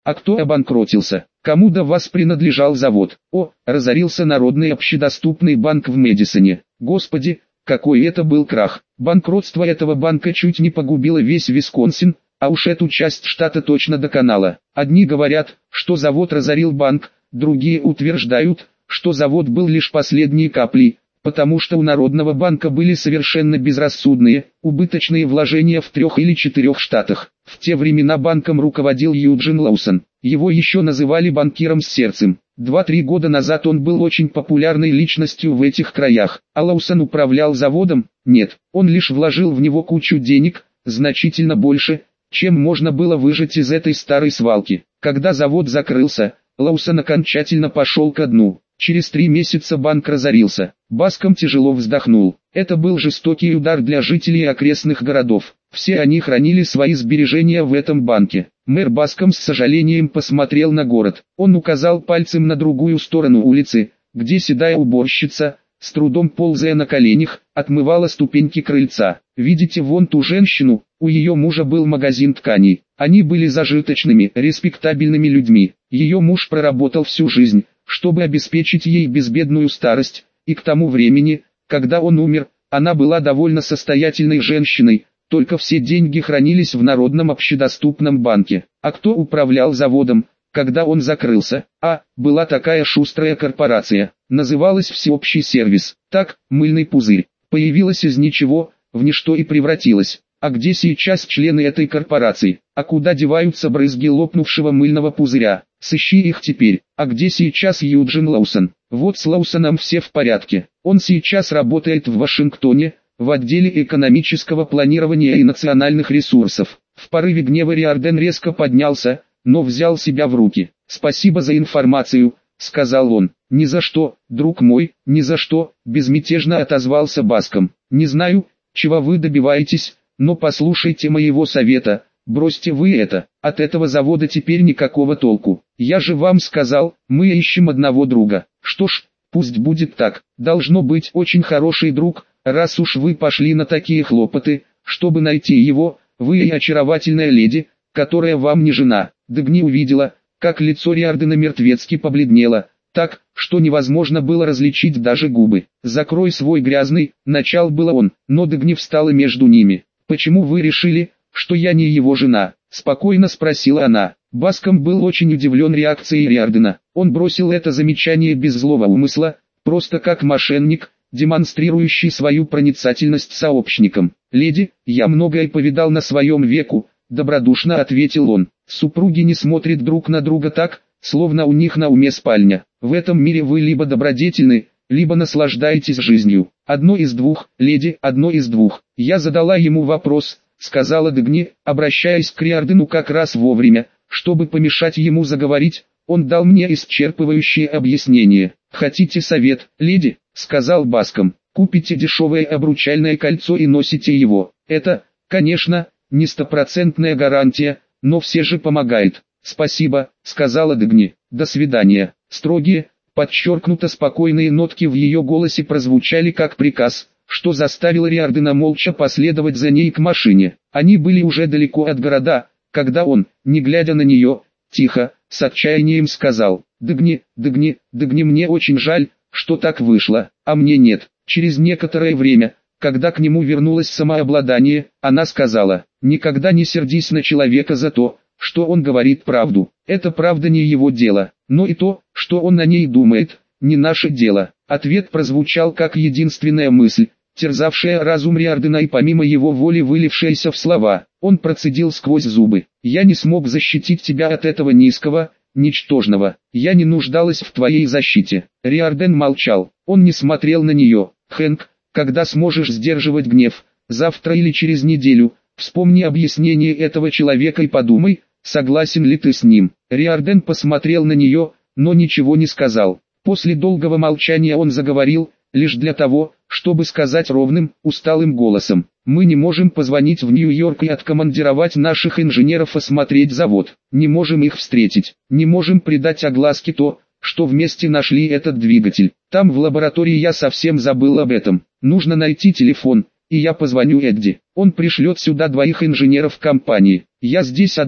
А кто обанкротился? Кому до вас принадлежал завод? О, разорился Народный общедоступный банк в Мэдисоне. Господи, какой это был крах. Банкротство этого банка чуть не погубило весь Висконсин, а уж эту часть штата точно доконало. Одни говорят, что завод разорил банк, другие утверждают, что завод был лишь последней каплей, потому что у Народного банка были совершенно безрассудные, убыточные вложения в 3 или 4 штатах. В те времена банком руководил Юджин Лоусон. Его еще называли банкиром с сердцем. 2-3 года назад он был очень популярной личностью в этих краях. А Лоусон управлял заводом? Нет, он лишь вложил в него кучу денег, значительно больше, чем можно было выжать из этой старой свалки. Когда завод закрылся, Лоусон окончательно пошел ко дну. Через 3 месяца банк разорился. Баском тяжело вздохнул. Это был жестокий удар для жителей окрестных городов. Все они хранили свои сбережения в этом банке. Мэр Баском с сожалением посмотрел на город. Он указал пальцем на другую сторону улицы, где седая уборщица, с трудом ползая на коленях, отмывала ступеньки крыльца. Видите вон ту женщину? У ее мужа был магазин тканей. Они были зажиточными, респектабельными людьми. Ее муж проработал всю жизнь, чтобы обеспечить ей безбедную старость, и к тому времени, когда он умер, она была довольно состоятельной женщиной, только все деньги хранились в Народном общедоступном банке. А кто управлял заводом, когда он закрылся? Была такая шустрая корпорация, называлась Всеобщий сервис. Так, мыльный пузырь, появилась из ничего, в ничто и превратилась. А где сейчас члены этой корпорации? А куда деваются брызги лопнувшего мыльного пузыря? Сыщи их теперь. А где сейчас Юджин Лоусон? Вот с Лоусоном все в порядке. Он сейчас работает в Вашингтоне, в отделе экономического планирования и национальных ресурсов. В порыве гнева Риордан резко поднялся, но взял себя в руки. «Спасибо за информацию», — сказал он. «Ни за что, друг мой, ни за что», — безмятежно отозвался Баском. «Не знаю, чего вы добиваетесь, но послушайте моего совета, бросьте вы это, от этого завода теперь никакого толку. Я же вам сказал, мы ищем одного друга. Что ж, пусть будет так, должно быть очень хороший друг, раз уж вы пошли на такие хлопоты, чтобы найти его, вы и очаровательная леди, которая вам не жена». Дагни увидела, как лицо Риордана мертвецки побледнело, так, что невозможно было различить даже губы. «Закрой свой грязный», — начал было он, но Дагни встала между ними. «Почему вы решили, что я не его жена?» — спокойно спросила она. Баском был очень удивлен реакцией Риордана. Он бросил это замечание без злого умысла, просто как мошенник, демонстрирующий свою проницательность сообщникам. «Леди, я многое повидал на своем веку», — добродушно ответил он. «Супруги не смотрят друг на друга так, словно у них на уме спальня. В этом мире вы либо добродетельны, либо наслаждаетесь жизнью. Одно из двух, леди, одно из двух». «Я задала ему вопрос», — сказала Дагни, обращаясь к Риордану как раз вовремя, чтобы помешать ему заговорить. Он дал мне исчерпывающее объяснение. «Хотите совет, леди?» — сказал Баском. «Купите дешевое обручальное кольцо и носите его. Это, конечно, не стопроцентная гарантия, но все же помогает». «Спасибо», — сказала Дагни. «До свидания». Строгие, подчеркнуто спокойные нотки в ее голосе прозвучали как приказ, что заставило Риордана молча последовать за ней к машине. Они были уже далеко от города, когда он, не глядя на нее, тихо, с отчаянием сказал: «Дагни, Дагни, Дагни, мне очень жаль, что так вышло, а мне нет». Через некоторое время, когда к нему вернулось самообладание, она сказала: «Никогда не сердись на человека за то, что он говорит правду. Это правда не его дело, но и то, что он о ней думает, не наше дело». Ответ прозвучал как единственная мысль, терзавшая разум Риордана и помимо его воли вылившаяся в слова. Он процедил сквозь зубы: «Я не смог защитить тебя от этого низкого, ничтожного. Я не нуждалась в твоей защите». Риордан молчал, он не смотрел на нее. «Хэнк, когда сможешь сдерживать гнев, завтра или через неделю, вспомни объяснение этого человека и подумай, согласен ли ты с ним». Риордан посмотрел на нее, но ничего не сказал. После долгого молчания он заговорил, лишь для того, чтобы сказать ровным, усталым голосом: «Мы не можем позвонить в Нью-Йорк и откомандировать наших инженеров осмотреть завод. Не можем их встретить. Не можем придать огласке то, что вместе нашли этот двигатель. Там в лаборатории я совсем забыл об этом. Нужно найти телефон, и я позвоню Эдди. Он пришлет сюда 2 инженеров компании. Я здесь одна,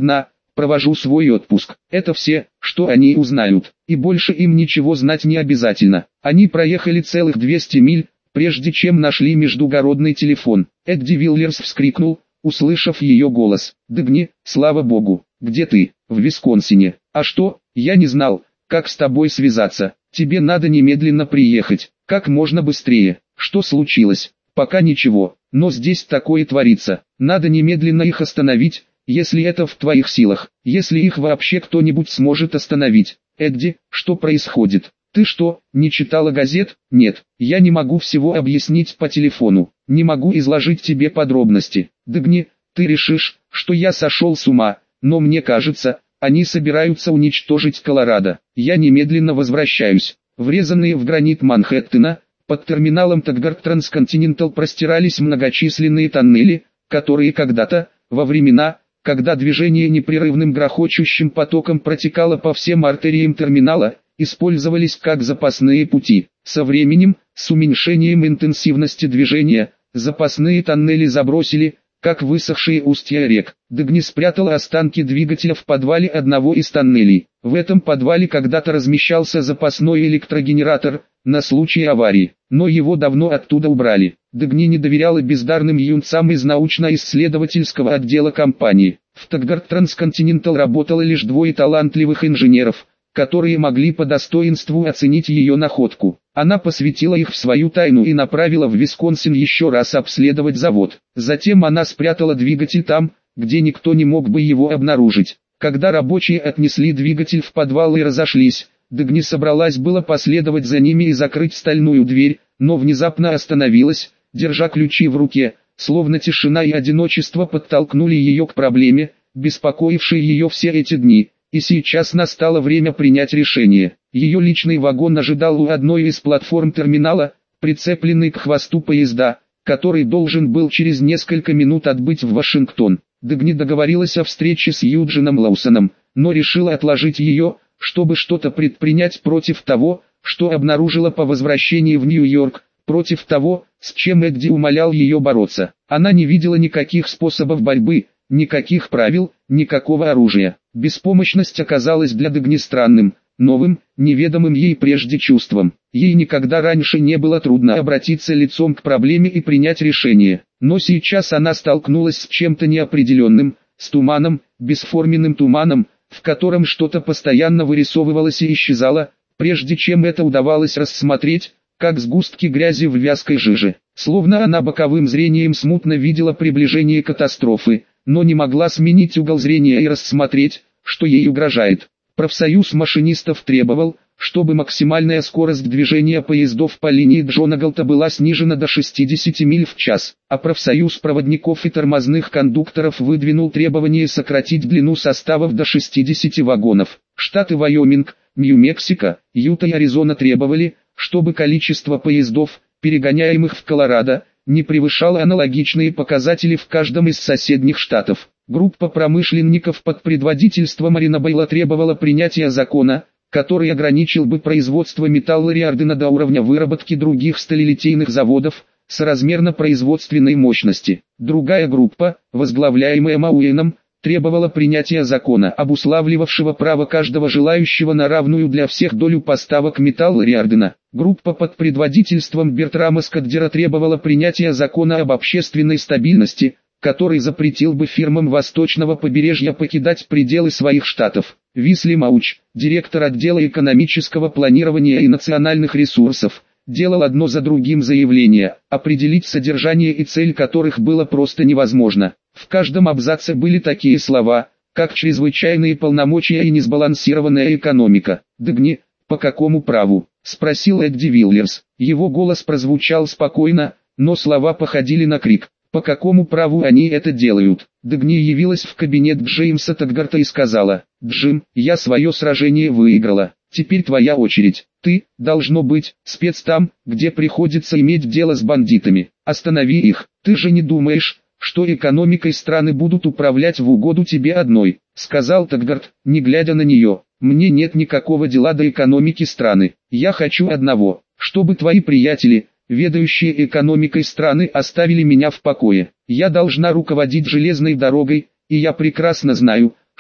провожу свой отпуск. Это все, что они узнают, и больше им ничего знать не обязательно. Они проехали целых 200 миль, прежде чем нашли междугородный телефон. Эдди Виллерс вскрикнул, услышав ее голос. «Дэгни, слава богу, где ты?» «В Висконсине». «А что? Я не знал, как с тобой связаться. Тебе надо немедленно приехать, как можно быстрее». «Что случилось?» «Пока ничего, но здесь такое творится. Надо немедленно их остановить, если это в твоих силах, если их вообще кто-нибудь сможет остановить». «Эдди, что происходит? Ты что, не читала газет?» «Нет, я не могу всего объяснить по телефону, не могу изложить тебе подробности». «Дэгни, ты решишь, что я сошел с ума, но мне кажется, они собираются уничтожить Колорадо. Я немедленно возвращаюсь». Врезанные в гранит Манхэттена, под терминалом Таггарт Трансконтинентал простирались многочисленные тоннели, которые когда-то, во времена, когда движение непрерывным грохочущим потоком протекало по всем артериям терминала, использовались как запасные пути. Со временем, с уменьшением интенсивности движения, запасные тоннели забросили, как высохшие устья рек. Дэгни спрятал останки двигателя в подвале одного из тоннелей. В этом подвале когда-то размещался запасной электрогенератор, на случай аварии, но его давно оттуда убрали. Дэгни не доверяла бездарным юнцам из научно-исследовательского отдела компании. В Таггарт Трансконтинентал работало лишь двое талантливых инженеров, которые могли по достоинству оценить ее находку. Она посвятила их в свою тайну и направила в Висконсин еще раз обследовать завод. Затем она спрятала двигатель там, где никто не мог бы его обнаружить. Когда рабочие отнесли двигатель в подвал и разошлись, Дэгни собралась было последовать за ними и закрыть стальную дверь, но внезапно остановилась, держа ключи в руке, словно тишина и одиночество подтолкнули ее к проблеме, беспокоившей ее все эти дни. И сейчас настало время принять решение. Ее личный вагон ожидал у одной из платформ терминала, прицепленный к хвосту поезда, который должен был через несколько минут отбыть в Вашингтон. Дэгни договорилась о встрече с Юджином Лоусоном, но решила отложить ее, чтобы что-то предпринять против того, что обнаружила по возвращении в Нью-Йорк, против того, с чем Эдди умолял ее бороться. Она не видела никаких способов борьбы, никаких правил, никакого оружия. Беспомощность оказалась для Дэгни странным, новым, неведомым ей прежде чувством. Ей никогда раньше не было трудно обратиться лицом к проблеме и принять решение. Но сейчас она столкнулась с чем-то неопределенным, с туманом, бесформенным туманом, в котором что-то постоянно вырисовывалось и исчезало, прежде чем это удавалось рассмотреть, как сгустки грязи в вязкой жиже. Словно она боковым зрением смутно видела приближение катастрофы, но не могла сменить угол зрения и рассмотреть, что ей угрожает. Профсоюз машинистов требовал, чтобы максимальная скорость движения поездов по линии Джонагалта была снижена до 60 миль в час, а профсоюз проводников и тормозных кондукторов выдвинул требование сократить длину составов до 60 вагонов. Штаты Вайоминг, Нью-Мексико, Юта и Аризона требовали, чтобы количество поездов, перегоняемых в Колорадо, не превышало аналогичные показатели в каждом из соседних штатов. Группа промышленников под предводительством Марина Бейла требовала принятия закона, который ограничил бы производство металла Риордана до уровня выработки других сталелитейных заводов, соразмерно производственной мощности. Другая группа, возглавляемая Мауэном, требовала принятия закона, обуславливавшего право каждого желающего на равную для всех долю поставок металла Риордана. Группа под предводительством Бертрама Скаддера требовала принятия закона об общественной стабильности, который запретил бы фирмам восточного побережья покидать пределы своих штатов. Висли Мауч, директор отдела экономического планирования и национальных ресурсов, делал одно за другим заявления, определить содержание и цель которых было просто невозможно. В каждом абзаце были такие слова, как чрезвычайные полномочия и несбалансированная экономика. «Дэгни, по какому праву?» — спросил Эдди Виллерс. Его голос прозвучал спокойно, но слова походили на крик. «По какому праву они это делают?» Дэгни явилась в кабинет Джеймса Таггарта и сказала: «Джим, я свое сражение выиграла. Теперь твоя очередь. Ты, должно быть, спец там, где приходится иметь дело с бандитами. Останови их. Ты же не думаешь, что экономикой страны будут управлять в угоду тебе одной», — сказал Таггарт, не глядя на нее. «Мне нет никакого дела до экономики страны. Я хочу одного, чтобы твои приятели, ведающие экономикой страны, оставили меня в покое. Я должна руководить железной дорогой, и я прекрасно знаю,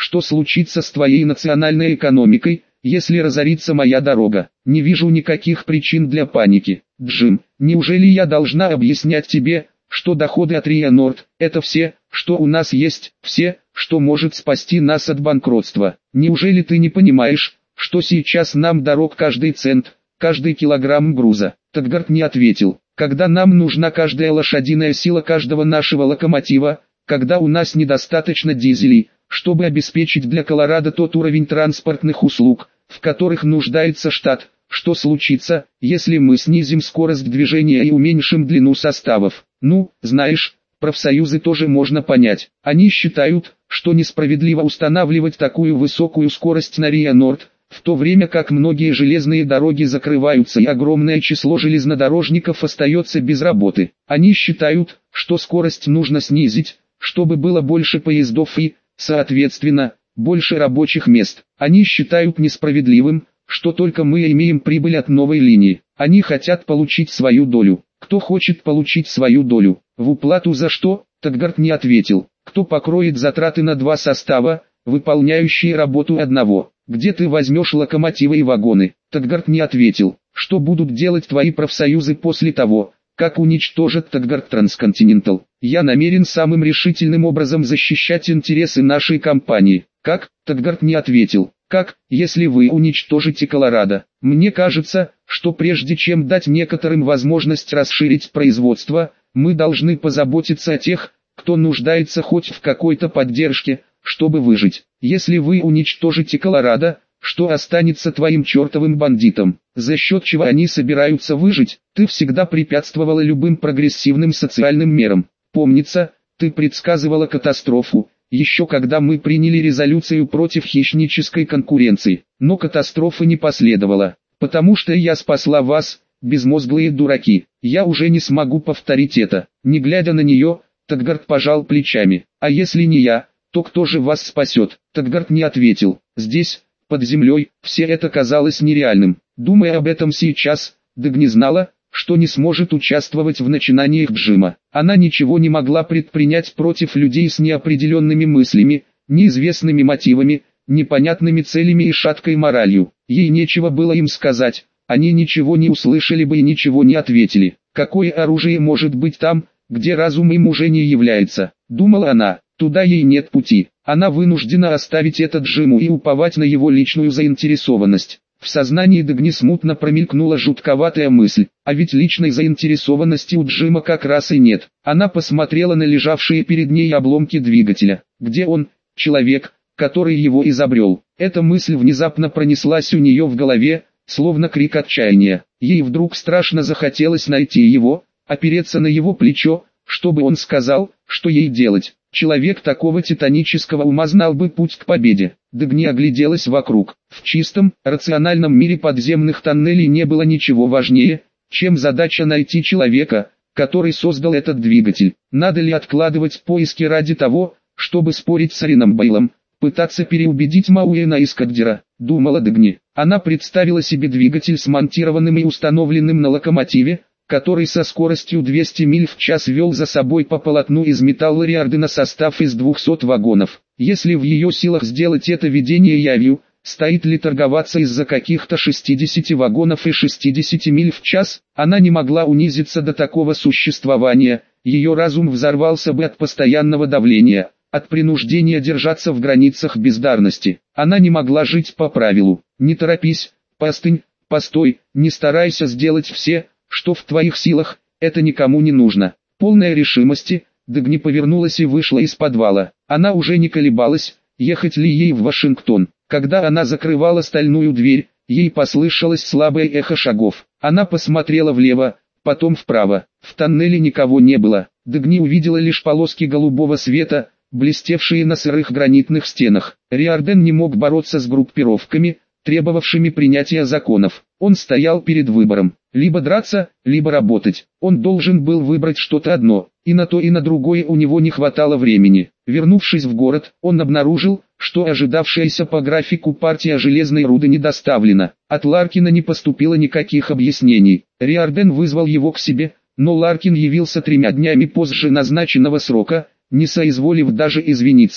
что случится с твоей национальной экономикой, если разорится моя дорога? Не вижу никаких причин для паники. Джим, неужели я должна объяснять тебе, что доходы от Риа Норд – это все, что у нас есть, все, что может спасти нас от банкротства? Неужели ты не понимаешь, что сейчас нам дорог каждый цент, каждый килограмм груза? Таггарт не ответил. Когда нам нужна каждая лошадиная сила каждого нашего локомотива, когда у нас недостаточно дизелей, чтобы обеспечить для Колорадо тот уровень транспортных услуг, в которых нуждается штат, что случится, если мы снизим скорость движения и уменьшим длину составов? Ну, знаешь, профсоюзы тоже можно понять. Они считают, что несправедливо устанавливать такую высокую скорость на Риа Норд, в то время как многие железные дороги закрываются и огромное число железнодорожников остается без работы. Они считают, что скорость нужно снизить, чтобы было больше поездов и, соответственно, больше рабочих мест. Они считают несправедливым, что только мы имеем прибыль от новой линии. Они хотят получить свою долю. Кто хочет получить свою долю? В уплату за что? Таггарт не ответил. Кто покроет затраты на 2 состава, выполняющие работу одного? Где ты возьмешь локомотивы и вагоны? Таггарт не ответил. Что будут делать твои профсоюзы после того, как уничтожат Таггарт Трансконтинентал? Я намерен самым решительным образом защищать интересы нашей компании. Как? Таггарт не ответил. Как, если вы уничтожите Колорадо? Мне кажется, что прежде чем дать некоторым возможность расширить производство, мы должны позаботиться о тех, кто нуждается хоть в какой-то поддержке, чтобы выжить. Если вы уничтожите Колорадо, что останется твоим чертовым бандитам? За счет чего они собираются выжить? Ты всегда препятствовала любым прогрессивным социальным мерам. Помнится, ты предсказывала катастрофу, еще когда мы приняли резолюцию против хищнической конкуренции. Но катастрофы не последовало, потому что я спасла вас, безмозглые дураки. Я уже не смогу повторить это. Не глядя на нее, Таггарт пожал плечами. А если не я, то кто же вас спасет? Таггарт не ответил. Здесь, под землей, все это казалось нереальным. Думая об этом сейчас, Дагни знала, что не сможет участвовать в начинаниях Джима. Она ничего не могла предпринять против людей с неопределенными мыслями, неизвестными мотивами, непонятными целями и шаткой моралью. Ей нечего было им сказать, они ничего не услышали бы и ничего не ответили. Какое оружие может быть там, где разум им уже не является? Думала она, туда ей нет пути. Она вынуждена оставить это Джиму и уповать на его личную заинтересованность. В сознании Дагни смутно промелькнула жутковатая мысль, а ведь личной заинтересованности у Джима как раз и нет. Она посмотрела на лежавшие перед ней обломки двигателя. Где он, человек, который его изобрел? Эта мысль внезапно пронеслась у нее в голове, словно крик отчаяния. Ей вдруг страшно захотелось найти его, опереться на его плечо, чтобы он сказал, что ей делать. Человек такого титанического ума знал бы путь к победе. Дагни огляделась вокруг. В чистом, рациональном мире подземных тоннелей не было ничего важнее, чем задача найти человека, который создал этот двигатель. Надо ли откладывать поиски ради того, чтобы спорить с Арином Бейлом, пытаться переубедить Мауэна и Скаддера? Думала Дагни. Она представила себе двигатель смонтированным и установленным на локомотиве, который со скоростью 200 миль в час вел за собой по полотну из металла Риардена состав из 200 вагонов. Если в ее силах сделать это видение явью, стоит ли торговаться из-за каких-то 60 вагонов и 60 миль в час? Она не могла унизиться до такого существования, ее разум взорвался бы от постоянного давления, от принуждения держаться в границах бездарности. Она не могла жить по правилу: не торопись, постынь, постой, не старайся сделать все, что в твоих силах, это никому не нужно. Полная решимости, Дагни повернулась и вышла из подвала. Она уже не колебалась, ехать ли ей в Вашингтон. Когда она закрывала стальную дверь, ей послышалось слабое эхо шагов. Она посмотрела влево, потом вправо. В тоннеле никого не было. Дагни увидела лишь полоски голубого света, блестевшие на сырых гранитных стенах. Риарден не мог бороться с группировками, требовавшими принятия законов. Он стоял перед выбором: либо драться, либо работать. Он должен был выбрать что-то одно, и на то и на другое у него не хватало времени. Вернувшись в город, он обнаружил, что ожидавшаяся по графику партия железной руды не доставлена. От Ларкина не поступило никаких объяснений. Риарден вызвал его к себе, но Ларкин явился 3 днями позже назначенного срока, не соизволив даже извиниться.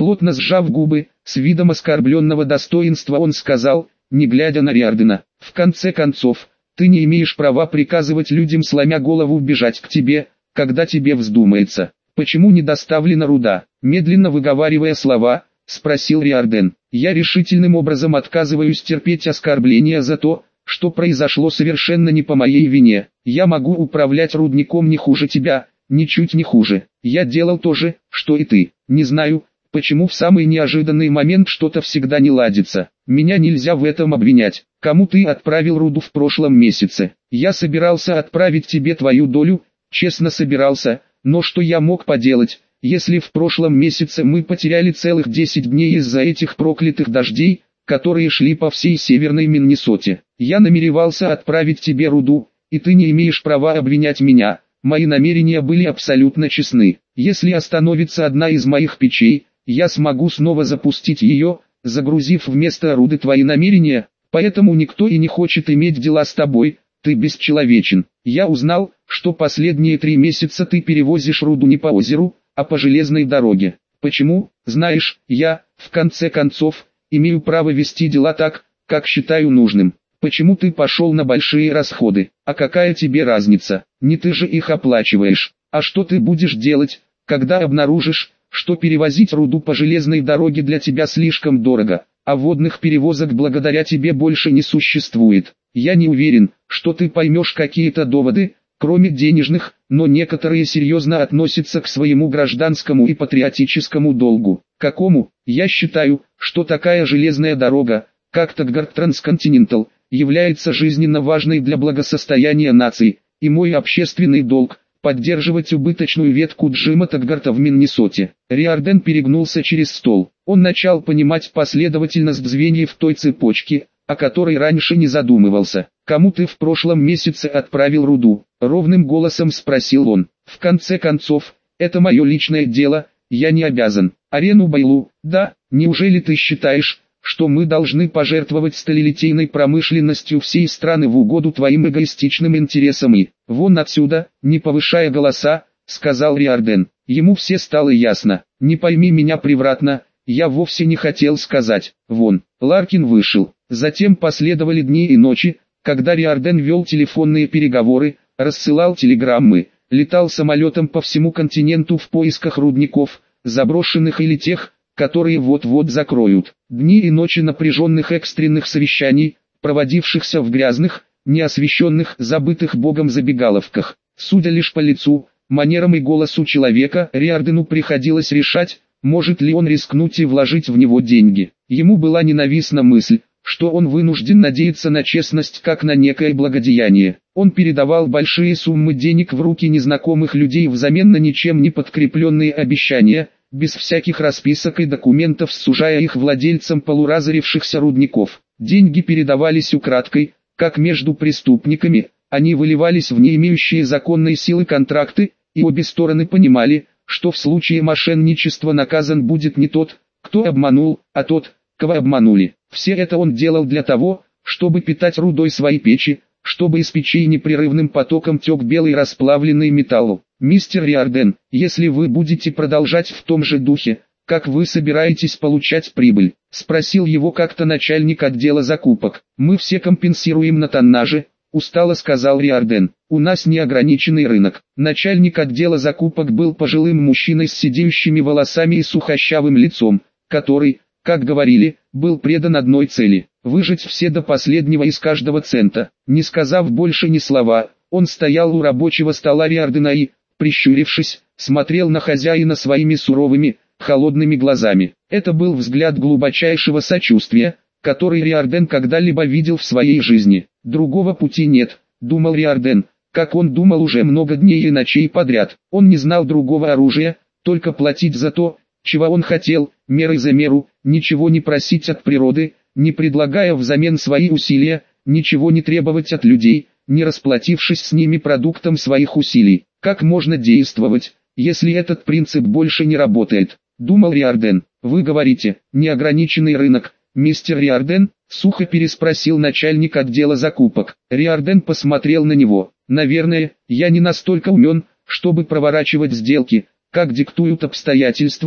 Плотно сжав губы, с видом оскорбленного достоинства он сказал, не глядя на Риордена: «В конце концов, ты не имеешь права приказывать людям, сломя голову, бежать к тебе, когда тебе вздумается. Почему не доставлена руда?» Медленно выговаривая слова, спросил Риорден. «Я решительным образом отказываюсь терпеть оскорбления за то, что произошло совершенно не по моей вине. Я могу управлять рудником не хуже тебя, ничуть не хуже. Я делал то же, что и ты. Не знаю, почему в самый неожиданный момент что-то всегда не ладится. Меня нельзя в этом обвинять. Кому ты отправил руду в прошлом месяце? Я собирался отправить тебе твою долю, честно собирался, но что я мог поделать, если в прошлом месяце мы потеряли целых 10 дней из-за этих проклятых дождей, которые шли по всей северной Миннесоте. Я намеревался отправить тебе руду, и ты не имеешь права обвинять меня. Мои намерения были абсолютно честны. Если остановится одна из моих печей, я смогу снова запустить ее, загрузив вместо руды твои намерения, поэтому никто и не хочет иметь дела с тобой, ты бесчеловечен. Я узнал, что последние 3 месяца ты перевозишь руду не по озеру, а по железной дороге. Почему? Знаешь, я, в конце концов, имею право вести дела так, как считаю нужным. Почему ты пошел на большие расходы? А какая тебе разница? Не ты же их оплачиваешь. А что ты будешь делать, когда обнаружишь, что перевозить руду по железной дороге для тебя слишком дорого, а водных перевозок благодаря тебе больше не существует? Я не уверен, что ты поймешь какие-то доводы, кроме денежных, но некоторые серьезно относятся к своему гражданскому и патриотическому долгу. Какому? Я считаю, что такая железная дорога, как Таггарт Трансконтинентал, является жизненно важной для благосостояния нации, и мой общественный долг – поддерживать убыточную ветку Джима Таггарта в Миннесоте. Риорден перегнулся через стол. Он начал понимать последовательность звеньев той цепочки, о которой раньше не задумывался. «Кому ты в прошлом месяце отправил руду?» — ровным голосом спросил он. «В конце концов, это мое личное дело, я не обязан. Арену Байлу, да, неужели ты считаешь, что мы должны пожертвовать сталелитейной промышленностью всей страны в угоду твоим эгоистичным интересам и... Вон отсюда, не повышая голоса, сказал Риорден. Ему все стало ясно. Не пойми меня превратно, я вовсе не хотел сказать. Вон. Ларкин вышел. Затем последовали дни и ночи, когда Риорден вел телефонные переговоры, рассылал телеграммы, летал самолетом по всему континенту в поисках рудников, заброшенных или тех, которые вот-вот закроют. Дни и ночи напряженных экстренных совещаний, проводившихся в грязных, неосвещенных, забытых Богом забегаловках. Судя лишь по лицу, манерам и голосу человека, Риордену приходилось решать, может ли он рискнуть и вложить в него деньги. Ему была ненавистна мысль, что он вынужден надеяться на честность как на некое благодеяние. Он передавал большие суммы денег в руки незнакомых людей взамен на ничем не подкрепленные обещания, без всяких расписок и документов, сужая их владельцам полуразорившихся рудников. Деньги передавались украдкой, как между преступниками, они выливались в не имеющие законной силы контракты, и обе стороны понимали, что в случае мошенничества наказан будет не тот, кто обманул, а тот, кого обманули. Все это он делал для того, чтобы питать рудой свои печи, чтобы из печей непрерывным потоком тек белый расплавленный металл. «Мистер Риорден, если вы будете продолжать в том же духе, как вы собираетесь получать прибыль?» — спросил его как-то начальник отдела закупок. «Мы все компенсируем на тоннаже», — устало сказал Риорден. «У нас неограниченный рынок». Начальник отдела закупок был пожилым мужчиной с сидеющими волосами и сухощавым лицом, который, как говорили, был предан одной цели – выжать все до последнего из каждого цента. Не сказав больше ни слова, он стоял у рабочего стола Риордена и, прищурившись, смотрел на хозяина своими суровыми, холодными глазами. Это был взгляд глубочайшего сочувствия, который Риорден когда-либо видел в своей жизни. «Другого пути нет», — думал Риорден, как он думал уже много дней и ночей подряд. Он не знал другого оружия, только платить за то, чего он хотел, мерой за меру, ничего не просить от природы, не предлагая взамен свои усилия, ничего не требовать от людей, не расплатившись с ними продуктом своих усилий. Как можно действовать, если этот принцип больше не работает? Думал Риорден. «Вы говорите, неограниченный рынок, мистер Риорден?» — сухо переспросил начальник отдела закупок. Риорден посмотрел на него. «Наверное, я не настолько умен, чтобы проворачивать сделки, как диктуют обстоятельства», —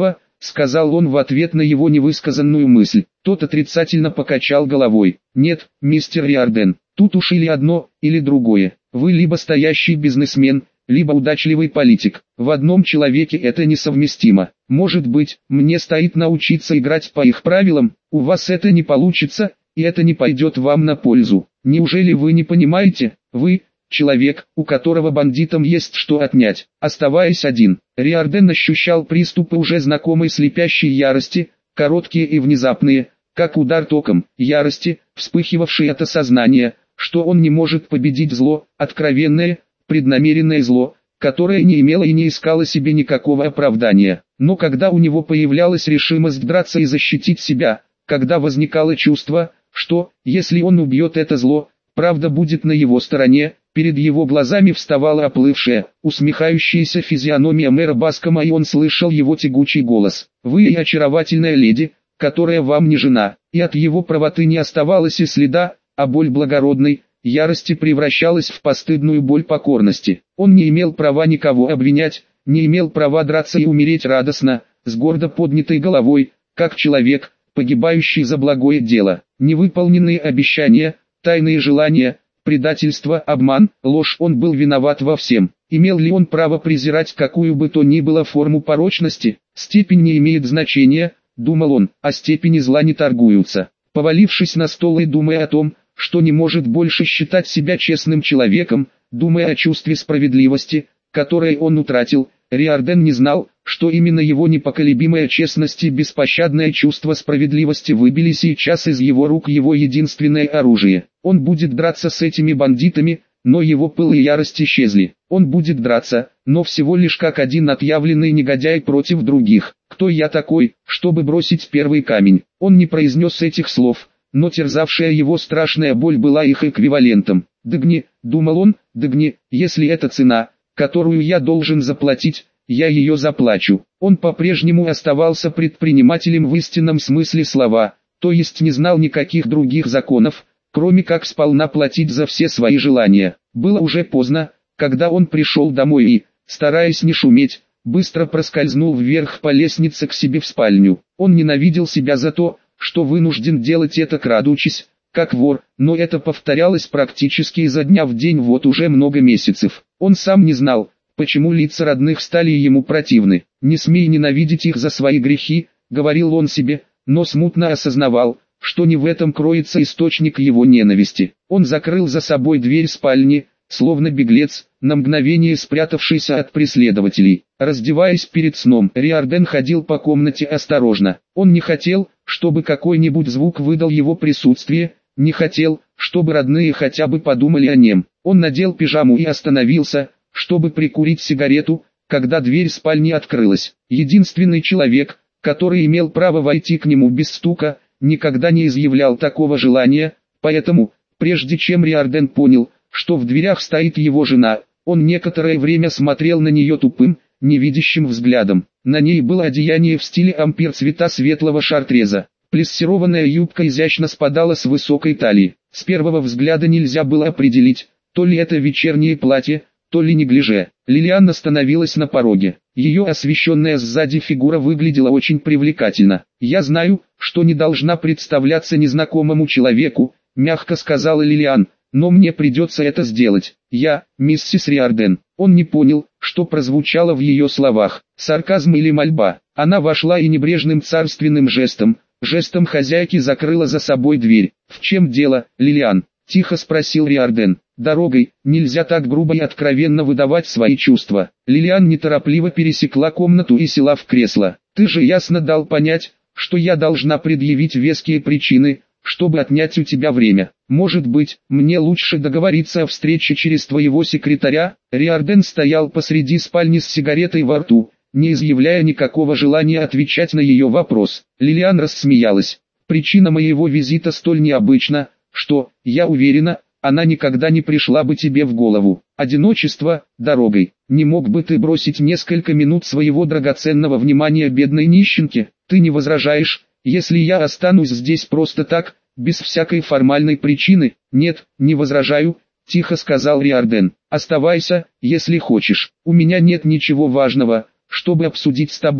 сказал он в ответ на его невысказанную мысль. Тот отрицательно покачал головой. Нет, мистер Риордан, тут уж или одно, или другое. Вы либо стоящий бизнесмен, либо удачливый политик. В одном человеке это несовместимо. Может быть, мне стоит научиться играть по их правилам, у вас это не получится, и это не пойдет вам на пользу. Неужели вы не понимаете? Вы – человек, у которого бандитам есть что отнять. Оставаясь один, Риордан ощущал приступы уже знакомой слепящей ярости, короткие и внезапные, как удар током, ярости, вспыхивавшей от осознания, что он не может победить зло, откровенное, преднамеренное зло, которое не имело и не искало себе никакого оправдания. Но когда у него появлялась решимость драться и защитить себя, когда возникало чувство, что, если он убьет это зло, правда будет на его стороне, перед его глазами вставала оплывшая, усмехающаяся физиономия мэра Баскома, и он слышал его тягучий голос. «Вы и очаровательная леди, которая вам не жена», и от его правоты не оставалось и следа, а боль благородной ярости превращалась в постыдную боль покорности. Он не имел права никого обвинять, не имел права драться и умереть радостно, с гордо поднятой головой, как человек, погибающий за благое дело. Невыполненные обещания, тайные желания, предательство, обман, ложь — он был виноват во всем. Имел ли он право презирать какую бы то ни было форму порочности? Степень не имеет значения, думал он, а степени зла не торгуются. Повалившись на стол и думая о том, что не может больше считать себя честным человеком, думая о чувстве справедливости, которое он утратил, Риордан не знал, что именно его непоколебимая честность и беспощадное чувство справедливости выбили сейчас из его рук его единственное оружие. Он будет драться с этими бандитами, но его пыл и ярость исчезли. Он будет драться, но всего лишь как один отъявленный негодяй против других. «Кто я такой, чтобы бросить первый камень?» Он не произнес этих слов, но терзавшая его страшная боль была их эквивалентом. «Дыгни», — думал он, — «дыгни, если это цена, которую я должен заплатить, я ее заплачу». Он по-прежнему оставался предпринимателем в истинном смысле слова, то есть не знал никаких других законов, кроме как сполна платить за все свои желания. Было уже поздно, когда он пришел домой и, стараясь не шуметь, быстро проскользнул вверх по лестнице к себе в спальню. Он ненавидел себя за то, что вынужден делать это крадучись, как вор, но это повторялось практически изо дня в день вот уже много месяцев. Он сам не знал, почему лица родных стали ему противны. «Не смей ненавидеть их за свои грехи», — говорил он себе, но смутно осознавал, что не в этом кроется источник его ненависти. Он закрыл за собой дверь спальни, словно беглец, на мгновение спрятавшийся от преследователей. Раздеваясь перед сном, Риордан ходил по комнате осторожно. Он не хотел, чтобы какой-нибудь звук выдал его присутствие, не хотел, чтобы родные хотя бы подумали о нем. Он надел пижаму и остановился, чтобы прикурить сигарету, когда дверь спальни открылась. Единственный человек, который имел право войти к нему без стука, никогда не изъявлял такого желания, поэтому, прежде чем Риордан понял, что в дверях стоит его жена, он некоторое время смотрел на нее тупым, невидящим взглядом. На ней было одеяние в стиле ампир цвета светлого шартреза. Плессированная юбка изящно спадала с высокой талии. С первого взгляда нельзя было определить, то ли это вечернее платье, то ли неглиже. Лилиан остановилась на пороге. Ее освещенная сзади фигура выглядела очень привлекательно. «Я знаю, что не должна представляться незнакомому человеку», — мягко сказала Лилиан, — «но мне придется это сделать. Я, миссис Риордан». Он не понял, что прозвучало в ее словах, сарказм или мольба. Она вошла и небрежным царственным жестом хозяйки закрыла за собой дверь. «В чем дело, Лилиан?» — тихо спросил Риордан. «Дорогой, нельзя так грубо и откровенно выдавать свои чувства». Лилиан неторопливо пересекла комнату и села в кресло. «Ты же ясно дал понять, что я должна предъявить веские причины, чтобы отнять у тебя время. Может быть, мне лучше договориться о встрече через твоего секретаря?» Риордан стоял посреди спальни с сигаретой во рту, не изъявляя никакого желания отвечать на ее вопрос. Лилиан рассмеялась. «Причина моего визита столь необычна, что, я уверена, она никогда не пришла бы тебе в голову. Одиночество, дорогой. Не мог бы ты бросить несколько минут своего драгоценного внимания бедной нищенке? Ты не возражаешь, если я останусь здесь просто так, без всякой формальной причины?» «Нет, не возражаю», — тихо сказал Риордан. «Оставайся, если хочешь. У меня нет ничего важного, чтобы обсудить с тобой,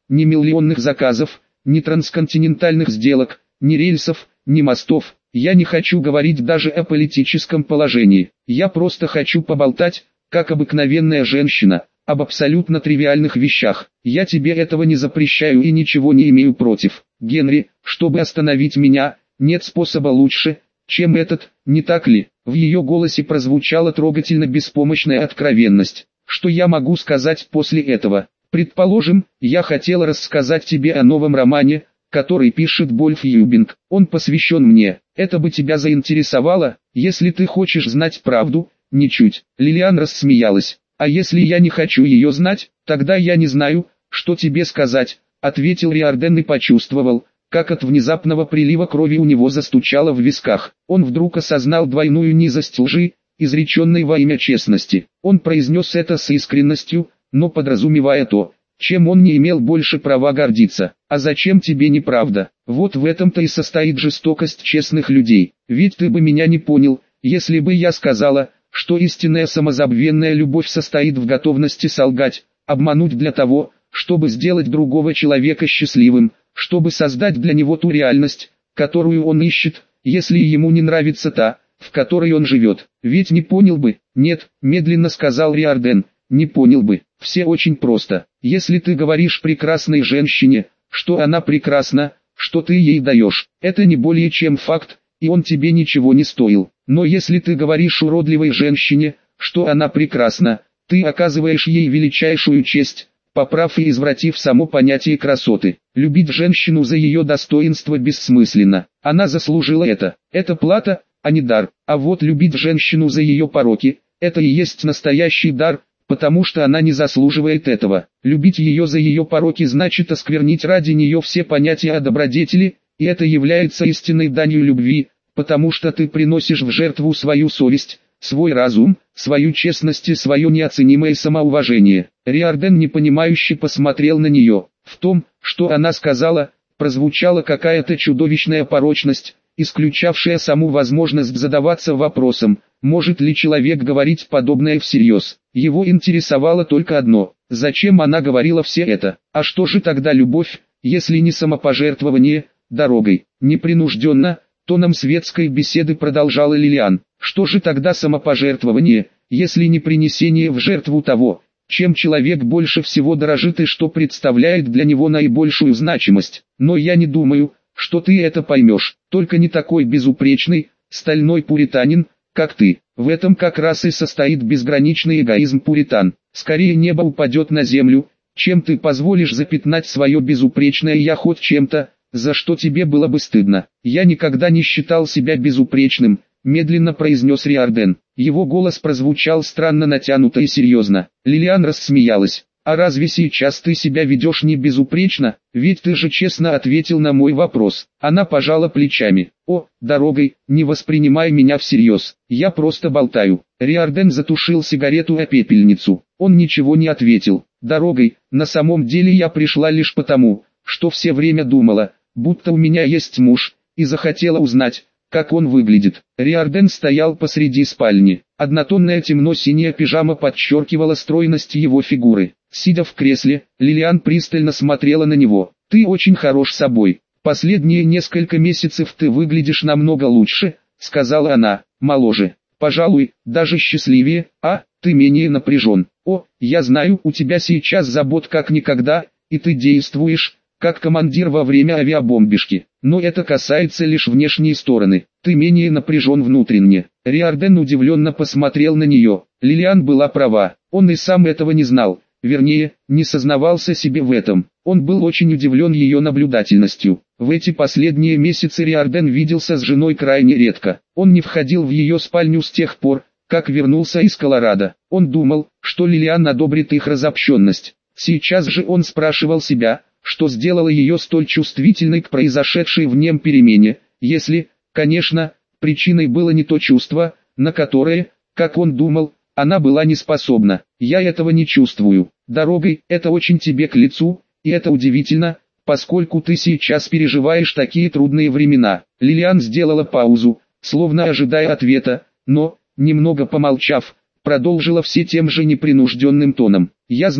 ни миллионных заказов, ни трансконтинентальных сделок, ни рельсов, ни мостов. Я не хочу говорить даже о политическом положении. Я просто хочу поболтать, как обыкновенная женщина, об абсолютно тривиальных вещах. Я тебе этого не запрещаю и ничего не имею против. Генри, чтобы остановить меня, нет способа лучше, чем этот, не так ли? В ее голосе прозвучала трогательно беспомощная откровенность. Что я могу сказать после этого? Предположим, я хотел рассказать тебе о новом романе, который пишет Больф Юбинг. Он посвящен мне. Это бы тебя заинтересовало, если ты хочешь знать правду? Ничуть. Лилиан рассмеялась. А если я не хочу ее знать, тогда я не знаю, что тебе сказать, ответил Риордан и почувствовал, как от внезапного прилива крови у него застучало в висках. Он вдруг осознал двойную низость лжи, изреченной во имя честности. Он произнес это с искренностью, но подразумевая то, чем он не имел больше права гордиться. А зачем тебе неправда? Вот в этом-то и состоит жестокость честных людей. Ведь ты бы меня не понял, если бы я сказала, что истинная самозабвенная любовь состоит в готовности солгать, обмануть для того, чтобы сделать другого человека счастливым, чтобы создать для него ту реальность, которую он ищет, если ему не нравится та, в которой он живет. Ведь не понял бы. Нет, медленно сказал Риордан, не понял бы. Все очень просто. Если ты говоришь прекрасной женщине, что она прекрасна, что ты ей даешь, это не более чем факт, и он тебе ничего не стоил. Но если ты говоришь уродливой женщине, что она прекрасна, ты оказываешь ей величайшую честь, поправ и извратив само понятие красоты. Любить женщину за ее достоинство бессмысленно. Она заслужила это. Это плата, а не дар. А вот любить женщину за ее пороки, это и есть настоящий дар, потому что она не заслуживает этого. Любить ее за ее пороки значит осквернить ради нее все понятия о добродетели, и это является истинной данью любви, потому что ты приносишь в жертву свою совесть, свой разум, свою честность и свое неоценимое самоуважение. Риордан непонимающе посмотрел на нее. В том, что она сказала, прозвучала какая-то чудовищная порочность, исключавшая саму возможность задаваться вопросом, может ли человек говорить подобное всерьез. Его интересовало только одно: зачем она говорила все это? А что же тогда любовь, если не самопожертвование, дорогой, непринужденно, тоном светской беседы продолжала Лилиан. Что же тогда самопожертвование, если не принесение в жертву того, чем человек больше всего дорожит и что представляет для него наибольшую значимость? Но я не думаю, что ты это поймешь, только не такой безупречный, стальной пуританин, как ты. В этом как раз и состоит безграничный эгоизм пуритан. Скорее небо упадет на землю, чем ты позволишь запятнать свое безупречное «я» хоть чем-то, за что тебе было бы стыдно. Я никогда не считал себя безупречным, медленно произнес Риордан. Его голос прозвучал странно натянуто и серьезно. Лилиан рассмеялась. А разве сейчас ты себя ведешь не безупречно? Ведь ты же честно ответил на мой вопрос. Она пожала плечами. О, дорогой, не воспринимай меня всерьез. Я просто болтаю. Риордан затушил сигарету о пепельницу. Он ничего не ответил. Дорогой, на самом деле я пришла лишь потому, что все время думала, будто у меня есть муж, и захотела узнать, как он выглядит. Риордан стоял посреди спальни. Однотонная темно-синяя пижама подчеркивала стройность его фигуры. Сидя в кресле, Лилиан пристально смотрела на него. «Ты очень хорош собой. Последние несколько месяцев ты выглядишь намного лучше», — сказала она, — «моложе. Пожалуй, даже счастливее, а ты менее напряжен. О, я знаю, у тебя сейчас забот как никогда, и ты действуешь, как командир во время авиабомбежки. Но это касается лишь внешней стороны. Ты менее напряжен внутренне». Риордан удивленно посмотрел на нее. Лилиан была права. Он и сам этого не знал. Вернее, не сознавался себе в этом. Он был очень удивлен ее наблюдательностью. В эти последние месяцы Риордан виделся с женой крайне редко. Он не входил в ее спальню с тех пор, как вернулся из Колорадо. Он думал, что Лилиан одобрит их разобщенность. Сейчас же он спрашивал себя, что сделало ее столь чувствительной к произошедшей в нем перемене, если, конечно, причиной было не то чувство, на которое, как он думал, она была не способна. «Я этого не чувствую. Дорогой, это очень тебе к лицу, и это удивительно, поскольку ты сейчас переживаешь такие трудные времена». Лилиан сделала паузу, словно ожидая ответа, но, немного помолчав, продолжила все тем же непринужденным тоном. «Я знаю,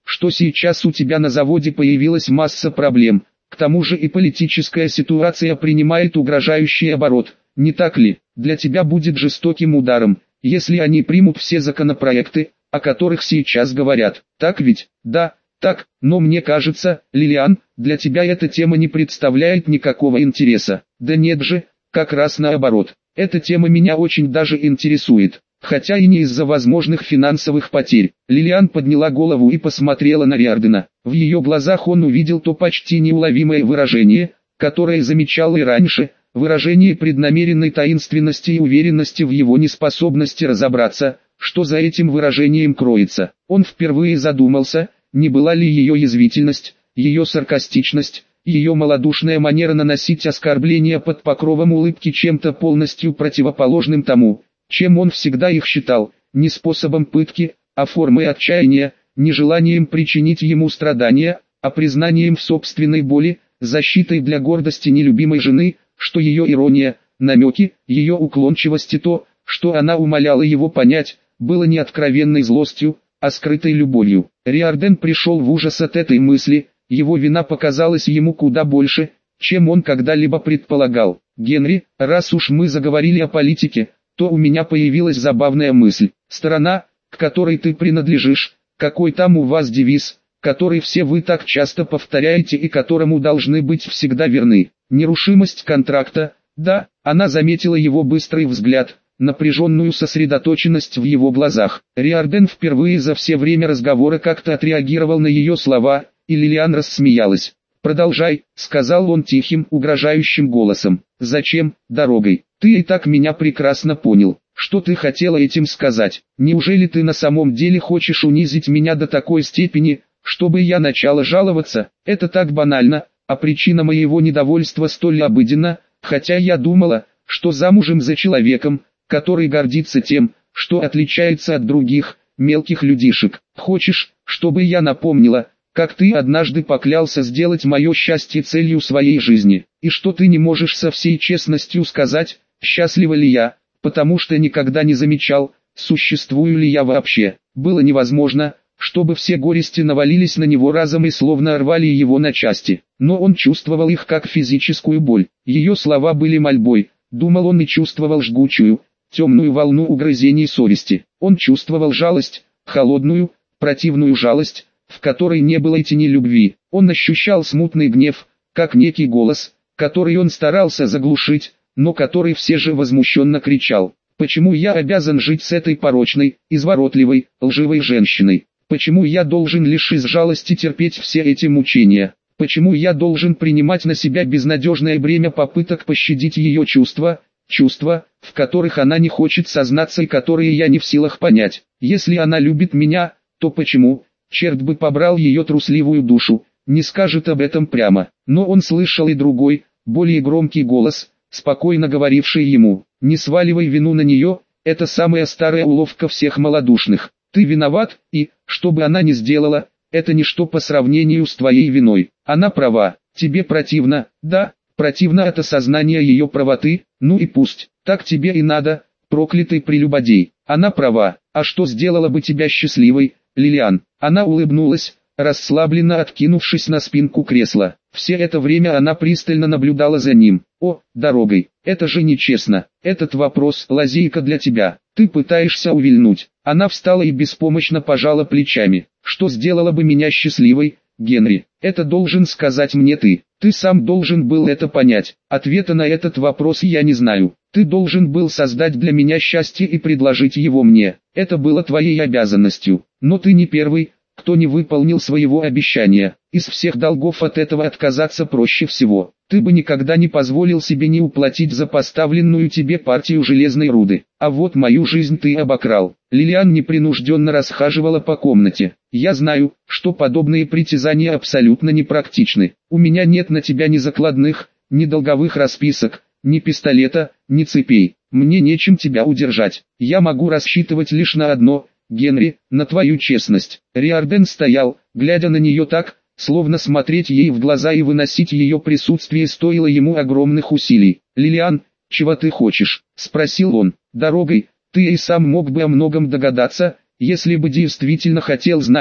что сейчас у тебя на заводе появилась масса проблем, к тому же и политическая ситуация принимает угрожающий оборот, не так ли? Для тебя будет жестоким ударом, если они примут все законопроекты, о которых сейчас говорят. Так ведь? Да, так, но мне кажется, Лилиан, для тебя эта тема не представляет никакого интереса. Да нет же, как раз наоборот. Эта тема меня очень даже интересует, хотя и не из-за возможных финансовых потерь. Лилиан подняла голову и посмотрела на Риордана. В ее глазах он увидел то почти неуловимое выражение, которое замечал и раньше, выражение преднамеренной таинственности и уверенности в его неспособности разобраться, что за этим выражением кроется. Он впервые задумался, не была ли ее язвительность, ее саркастичность, ее малодушная манера наносить оскорбления под покровом улыбки чем-то полностью противоположным тому, чем он всегда их считал, не способом пытки, а формой отчаяния, не желанием причинить ему страдания, а признанием в собственной боли, защитой для гордости нелюбимой жены, что ее ирония, намеки, ее уклончивость и то, что она умоляла его понять, было не откровенной злостью, а скрытой любовью. Риордан пришел в ужас от этой мысли, его вина показалась ему куда больше, чем он когда-либо предполагал. «Генри, раз уж мы заговорили о политике, то у меня появилась забавная мысль. Сторона, к которой ты принадлежишь, какой там у вас девиз, который все вы так часто повторяете и которому должны быть всегда верны. Нерушимость контракта». Да, она заметила его быстрый взгляд, напряженную сосредоточенность в его глазах. Риордан впервые за все время разговора как-то отреагировал на ее слова, и Лилиан рассмеялась. «Продолжай», — сказал он тихим, угрожающим голосом. «Зачем, дорогой? Ты и так меня прекрасно понял. Что ты хотела этим сказать? Неужели ты на самом деле хочешь унизить меня до такой степени, чтобы я начала жаловаться? Это так банально, а причина моего недовольства столь обыденна, хотя я думала, что замужем за человеком, который гордится тем, что отличается от других, мелких людишек. Хочешь, чтобы я напомнила, как ты однажды поклялся сделать мое счастье целью своей жизни, и что ты не можешь со всей честностью сказать, счастлива ли я, потому что никогда не замечал, существую ли я вообще. Было невозможно, чтобы все горести навалились на него разом и словно рвали его на части, но он чувствовал их как физическую боль. Ее слова были мольбой, думал он, и чувствовал жгучую, темную волну угрызений совести. Он чувствовал жалость, холодную, противную жалость, в которой не было и тени любви. Он ощущал смутный гнев, как некий голос, который он старался заглушить, но который все же возмущенно кричал: «Почему я обязан жить с этой порочной, изворотливой, лживой женщиной? Почему я должен лишь из жалости терпеть все эти мучения? Почему я должен принимать на себя безнадежное бремя попыток пощадить ее чувства, чувства, в которых она не хочет сознаться и которые я не в силах понять? Если она любит меня, то почему, черт бы побрал ее трусливую душу, не скажет об этом прямо?» Но он слышал и другой, более громкий голос, спокойно говоривший ему: «Не сваливай вину на нее, это самая старая уловка всех малодушных. Ты виноват, и, что бы она ни сделала, это ничто по сравнению с твоей виной. Она права, тебе противно, да, противно от осознания ее правоты, ну и пусть, так тебе и надо, проклятый прелюбодей. Она права, а что сделало бы тебя счастливой, Лилиан?» Она улыбнулась, расслабленно откинувшись на спинку кресла. Все это время она пристально наблюдала за ним. «О, дорогой, это же нечестно. Этот вопрос — лазейка для тебя. Ты пытаешься увильнуть». Она встала и беспомощно пожала плечами. «Что сделало бы меня счастливой, Генри? Это должен сказать мне ты. Ты сам должен был это понять. Ответа на этот вопрос я не знаю. Ты должен был создать для меня счастье и предложить его мне. Это было твоей обязанностью. Но ты не первый, кто не выполнил своего обещания. Из всех долгов от этого отказаться проще всего. Ты бы никогда не позволил себе не уплатить за поставленную тебе партию железной руды. А вот мою жизнь ты обокрал». Лилиан непринужденно расхаживала по комнате. «Я знаю, что подобные притязания абсолютно непрактичны. У меня нет на тебя ни закладных, ни долговых расписок, ни пистолета, ни цепей. Мне нечем тебя удержать. Я могу рассчитывать лишь на одно, Генри, на твою честность». Риордан стоял, глядя на нее так, словно смотреть ей в глаза и выносить ее присутствие стоило ему огромных усилий. «Лилиан, чего ты хочешь?» — спросил он. «Дорогой, ты и сам мог бы о многом догадаться, если бы действительно хотел знать,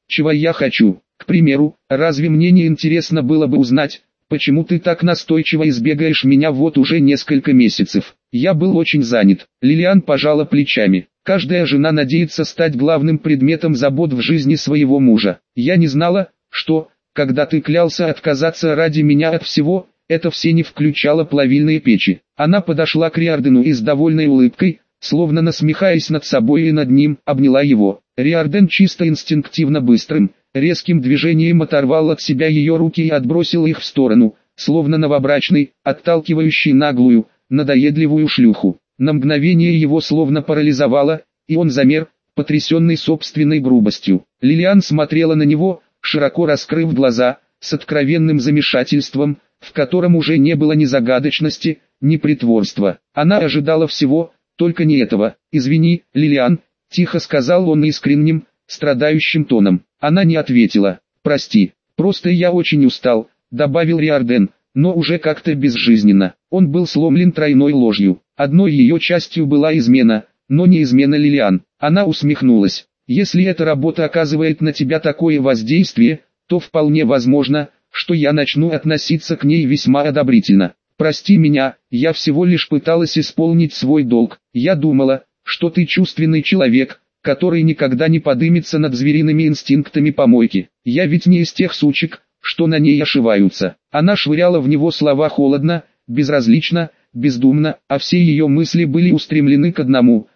чего я хочу. К примеру, разве мне не интересно было бы узнать, почему ты так настойчиво избегаешь меня вот уже несколько месяцев? Я был очень занят. Лилиан пожала плечами. Каждая жена надеется стать главным предметом забот в жизни своего мужа. Я не знала, что, когда ты клялся отказаться ради меня от всего, это все не включало плавильные печи. Она подошла к Риардену и с довольной улыбкой, словно насмехаясь над собой и над ним, обняла его. Риарден чисто инстинктивно быстрым, резким движением оторвал от себя ее руки и отбросил их в сторону, словно новобрачный, отталкивающий наглую, надоедливую шлюху. На мгновение его словно парализовало, и он замер, потрясенный собственной грубостью. Лилиан смотрела на него, широко раскрыв глаза, с откровенным замешательством, в котором уже не было ни загадочности, ни притворства. Она ожидала всего, только не этого. «Извини, Лилиан», — тихо сказал он искренним, страдающим тоном. Она не ответила. «Прости, просто я очень устал», — добавил Риарден, но уже как-то безжизненно. Он был сломлен тройной ложью. Одной ее частью была измена, но не измена Лилиан. Она усмехнулась. «Если эта работа оказывает на тебя такое воздействие, то вполне возможно, что я начну относиться к ней весьма одобрительно. Прости меня, я всего лишь пыталась исполнить свой долг. Я думала, что ты чувственный человек, который никогда не подымется над звериными инстинктами помойки. Я ведь не из тех сучек, что на ней ошиваются». Она швыряла в него слова холодно, безразлично, бездумно, а все ее мысли были устремлены к одному: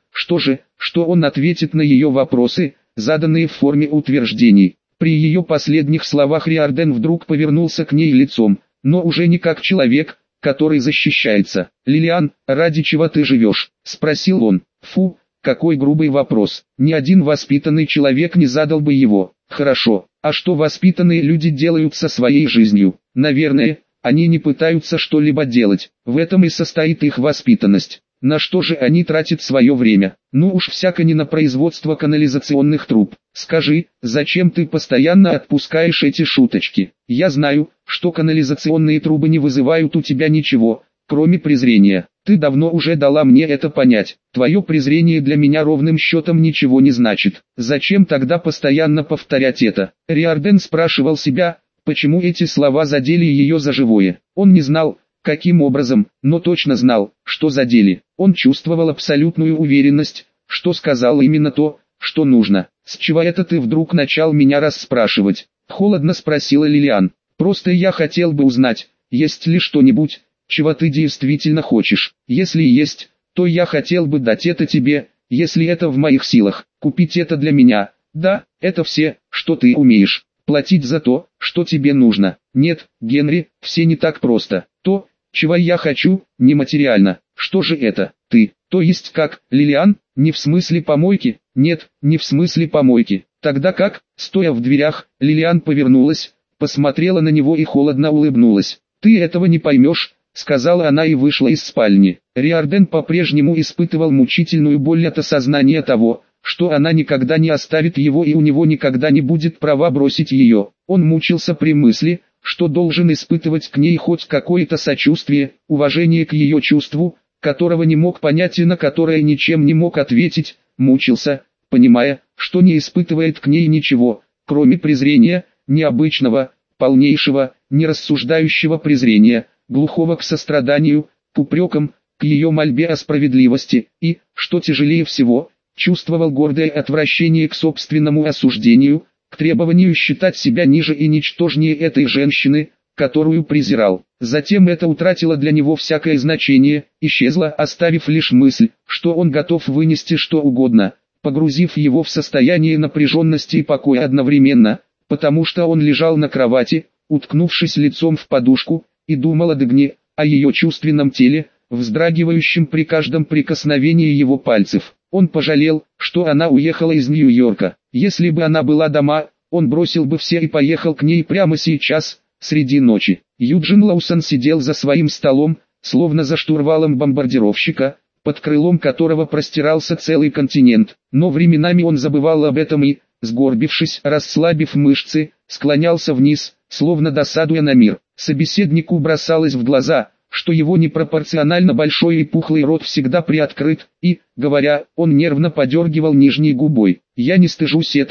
что он ответит на ее вопросы, заданные в форме утверждений. При ее последних словах Риарден вдруг повернулся к ней лицом, но уже не как человек, который защищается. «Лилиан, ради чего ты живешь?» – спросил он. «Фу, какой грубый вопрос. Ни один воспитанный человек не задал бы его». «Хорошо, а что воспитанные люди делают со своей жизнью?» «Наверное, они не пытаются что-либо делать. В этом и состоит их воспитанность. На что же они тратят свое время? Ну уж всяко не на производство канализационных труб. Скажи, зачем ты постоянно отпускаешь эти шуточки? Я знаю, что канализационные трубы не вызывают у тебя ничего, кроме презрения. Ты давно уже дала мне это понять. Твое презрение для меня ровным счетом ничего не значит. Зачем тогда постоянно повторять это?» Риарден спрашивал себя, почему эти слова задели ее за живое. Он не знал, каким образом, но точно знал, что задели. Он чувствовал абсолютную уверенность, что сказал именно то, что нужно. «С чего это ты вдруг начал меня расспрашивать?» — холодно спросила Лилиан. «Просто я хотел бы узнать, есть ли что-нибудь, чего ты действительно хочешь. Если есть, то я хотел бы дать это тебе, если это в моих силах. Купить это для меня. Да, это все, что ты умеешь. Платить за то, что тебе нужно. Нет, Генри, все не так просто. То, чего я хочу, нематериально. Что же это? Ты, то есть как, Лилиан, не в смысле помойки?» «Нет, не в смысле помойки». «Тогда как?» Стоя в дверях, Лилиан повернулась, посмотрела на него и холодно улыбнулась. «Ты этого не поймешь», — сказала она и вышла из спальни. Риарден по-прежнему испытывал мучительную боль от осознания того, что она никогда не оставит его и у него никогда не будет права бросить ее. Он мучился при мысли, что должен испытывать к ней хоть какое-то сочувствие, уважение к ее чувству, которого не мог понять и на которое ничем не мог ответить, мучился, понимая, что не испытывает к ней ничего, кроме презрения, необычного, полнейшего, нерассуждающего презрения, глухого к состраданию, к упрекам, к ее мольбе о справедливости, и, что тяжелее всего, чувствовал гордое отвращение к собственному осуждению, к требованию считать себя ниже и ничтожнее этой женщины, которую презирал. Затем это утратило для него всякое значение, исчезло, оставив лишь мысль, что он готов вынести что угодно, погрузив его в состояние напряженности и покоя одновременно, потому что он лежал на кровати, уткнувшись лицом в подушку, и думал о Дагне, о ее чувственном теле, вздрагивающем при каждом прикосновении его пальцев. Он пожалел, что она уехала из Нью-Йорка. Если бы она была дома, он бросил бы все и поехал к ней прямо сейчас, среди ночи. Юджин Лоусон сидел за своим столом, словно за штурвалом бомбардировщика, под крылом которого простирался целый континент. Но временами он забывал об этом и, сгорбившись, расслабив мышцы, склонялся вниз, словно досадуя на мир. Собеседнику бросалось в глаза, что его непропорционально большой и пухлый рот всегда приоткрыт, и, говоря, он нервно подергивал нижней губой. «Я не стыжусь этого», —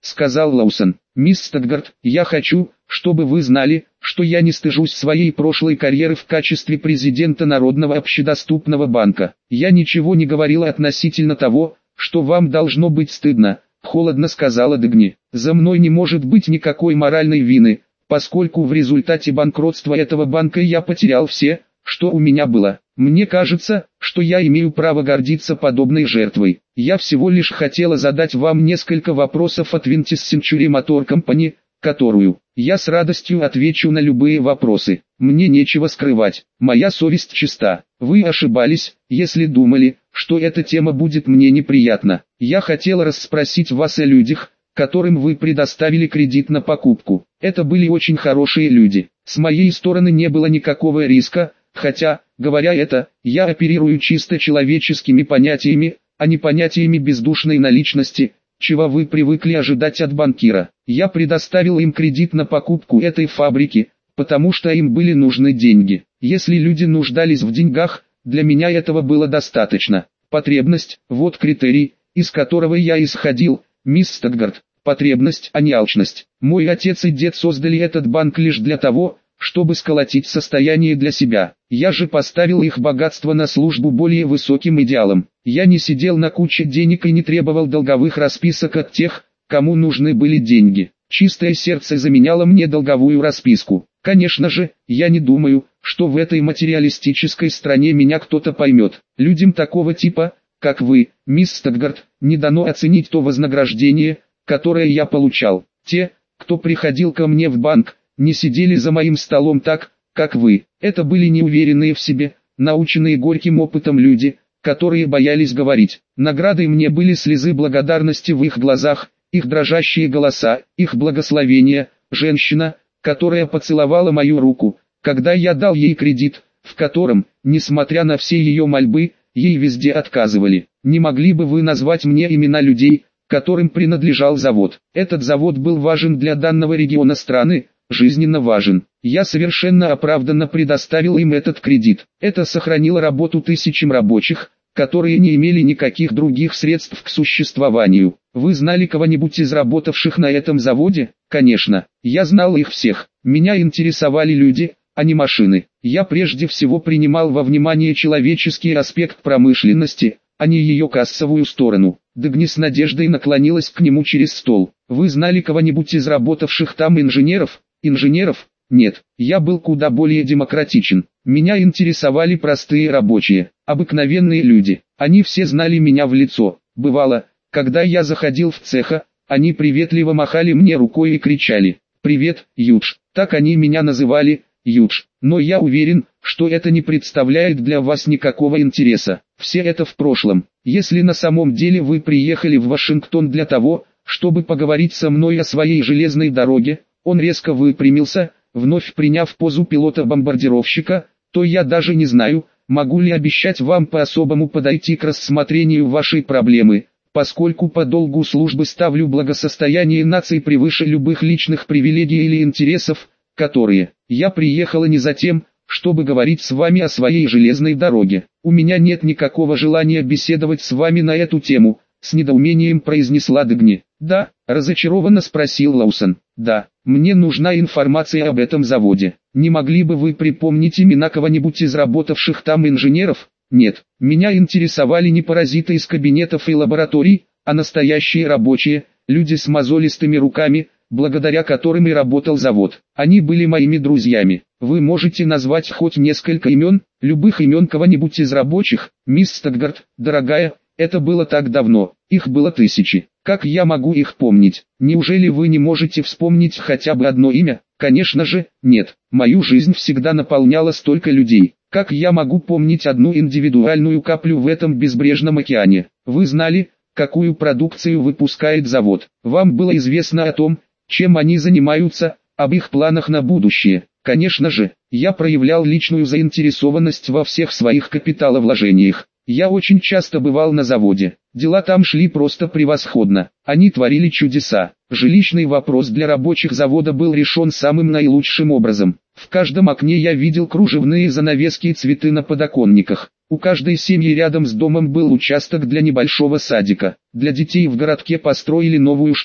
сказал Лоусон. «Мисс Стадгард, я хочу, чтобы вы знали, что я не стыжусь своей прошлой карьеры в качестве президента Народного общедоступного банка. Я ничего не говорила относительно того, что вам должно быть стыдно», — холодно сказала Дагни. «За мной не может быть никакой моральной вины, поскольку в результате банкротства этого банка я потерял все, что у меня было. Мне кажется, что я имею право гордиться подобной жертвой. Я всего лишь хотела задать вам несколько вопросов от Vintage Century Motor Company, которую я с радостью отвечу на любые вопросы. Мне нечего скрывать, моя совесть чиста. Вы ошибались, если думали, что эта тема будет мне неприятна. Я хотела расспросить вас о людях, которым вы предоставили кредит на покупку. Это были очень хорошие люди. С моей стороны не было никакого риска, хотя, говоря это, я оперирую чисто человеческими понятиями, а не понятиями бездушной наличности, чего вы привыкли ожидать от банкира. Я предоставил им кредит на покупку этой фабрики, потому что им были нужны деньги. Если люди нуждались в деньгах, для меня этого было достаточно. Потребность – вот критерий, из которого я исходил, мисс Стадгард. Потребность, а не алчность. Мой отец и дед создали этот банк лишь для того, чтобы сколотить состояние для себя. Я же поставил их богатство на службу более высоким идеалам. Я не сидел на куче денег и не требовал долговых расписок от тех, кому нужны были деньги. Чистое сердце заменяло мне долговую расписку. Конечно же, я не думаю, что в этой материалистической стране меня кто-то поймет. Людям такого типа, как вы, мисс Стадгард, не дано оценить то вознаграждение, которое я получал. Те, кто приходил ко мне в банк, не сидели за моим столом так, как вы. Это были неуверенные в себе, наученные горьким опытом люди, которые боялись говорить. Наградой мне были слезы благодарности в их глазах, их дрожащие голоса, их благословение, женщина, которая поцеловала мою руку, когда я дал ей кредит, в котором, несмотря на все ее мольбы, ей везде отказывали. Не могли бы вы назвать мне имена людей, которым принадлежал завод? Этот завод был важен для данного региона страны, жизненно важен. Я совершенно оправданно предоставил им этот кредит. Это сохранило работу тысячам рабочих, которые не имели никаких других средств к существованию. Вы знали кого-нибудь из работавших на этом заводе? Конечно, я знал их всех. Меня интересовали люди, а не машины. Я прежде всего принимал во внимание человеческий аспект промышленности, а не ее кассовую сторону. Дагни с надеждой наклонилась к нему через стол. Вы знали кого-нибудь из работавших там инженеров? Инженеров? Нет, я был куда более демократичен. Меня интересовали простые рабочие, обыкновенные люди. Они все знали меня в лицо. Бывало, когда я заходил в цеха, они приветливо махали мне рукой и кричали: «Привет, Юдж». Так они меня называли, Юдж. Но я уверен, что это не представляет для вас никакого интереса. Все это в прошлом. Если на самом деле вы приехали в Вашингтон для того, чтобы поговорить со мной о своей железной дороге, он резко выпрямился, вновь приняв позу пилота-бомбардировщика, то я даже не знаю, могу ли обещать вам по-особому подойти к рассмотрению вашей проблемы, поскольку по долгу службы ставлю благосостояние нации превыше любых личных привилегий или интересов, которые. Я приехала не за тем, чтобы говорить с вами о своей железной дороге. У меня нет никакого желания беседовать с вами на эту тему, с недоумением произнесла Дагни. Да, разочарованно спросил Лоусон. Да, мне нужна информация об этом заводе. Не могли бы вы припомнить имена кого-нибудь из работавших там инженеров? Нет, меня интересовали не паразиты из кабинетов и лабораторий, а настоящие рабочие, люди с мозолистыми руками, благодаря которым и работал завод. Они были моими друзьями. Вы можете назвать хоть несколько имен, любых имен кого-нибудь из рабочих? Мисс Стадгард, дорогая, это было так давно, их было тысячи. Как я могу их помнить? Неужели вы не можете вспомнить хотя бы одно имя? Конечно же, нет. Мою жизнь всегда наполняла столько людей. Как я могу помнить одну индивидуальную каплю в этом безбрежном океане? Вы знали, какую продукцию выпускает завод. Вам было известно о том, чем они занимаются, об их планах на будущее. Конечно же, я проявлял личную заинтересованность во всех своих капиталовложениях. Я очень часто бывал на заводе. Дела там шли просто превосходно. Они творили чудеса. Жилищный вопрос для рабочих завода был решен самым наилучшим образом. В каждом окне я видел кружевные занавески и цветы на подоконниках. У каждой семьи рядом с домом был участок для небольшого садика. Для детей в городке построили новую школу.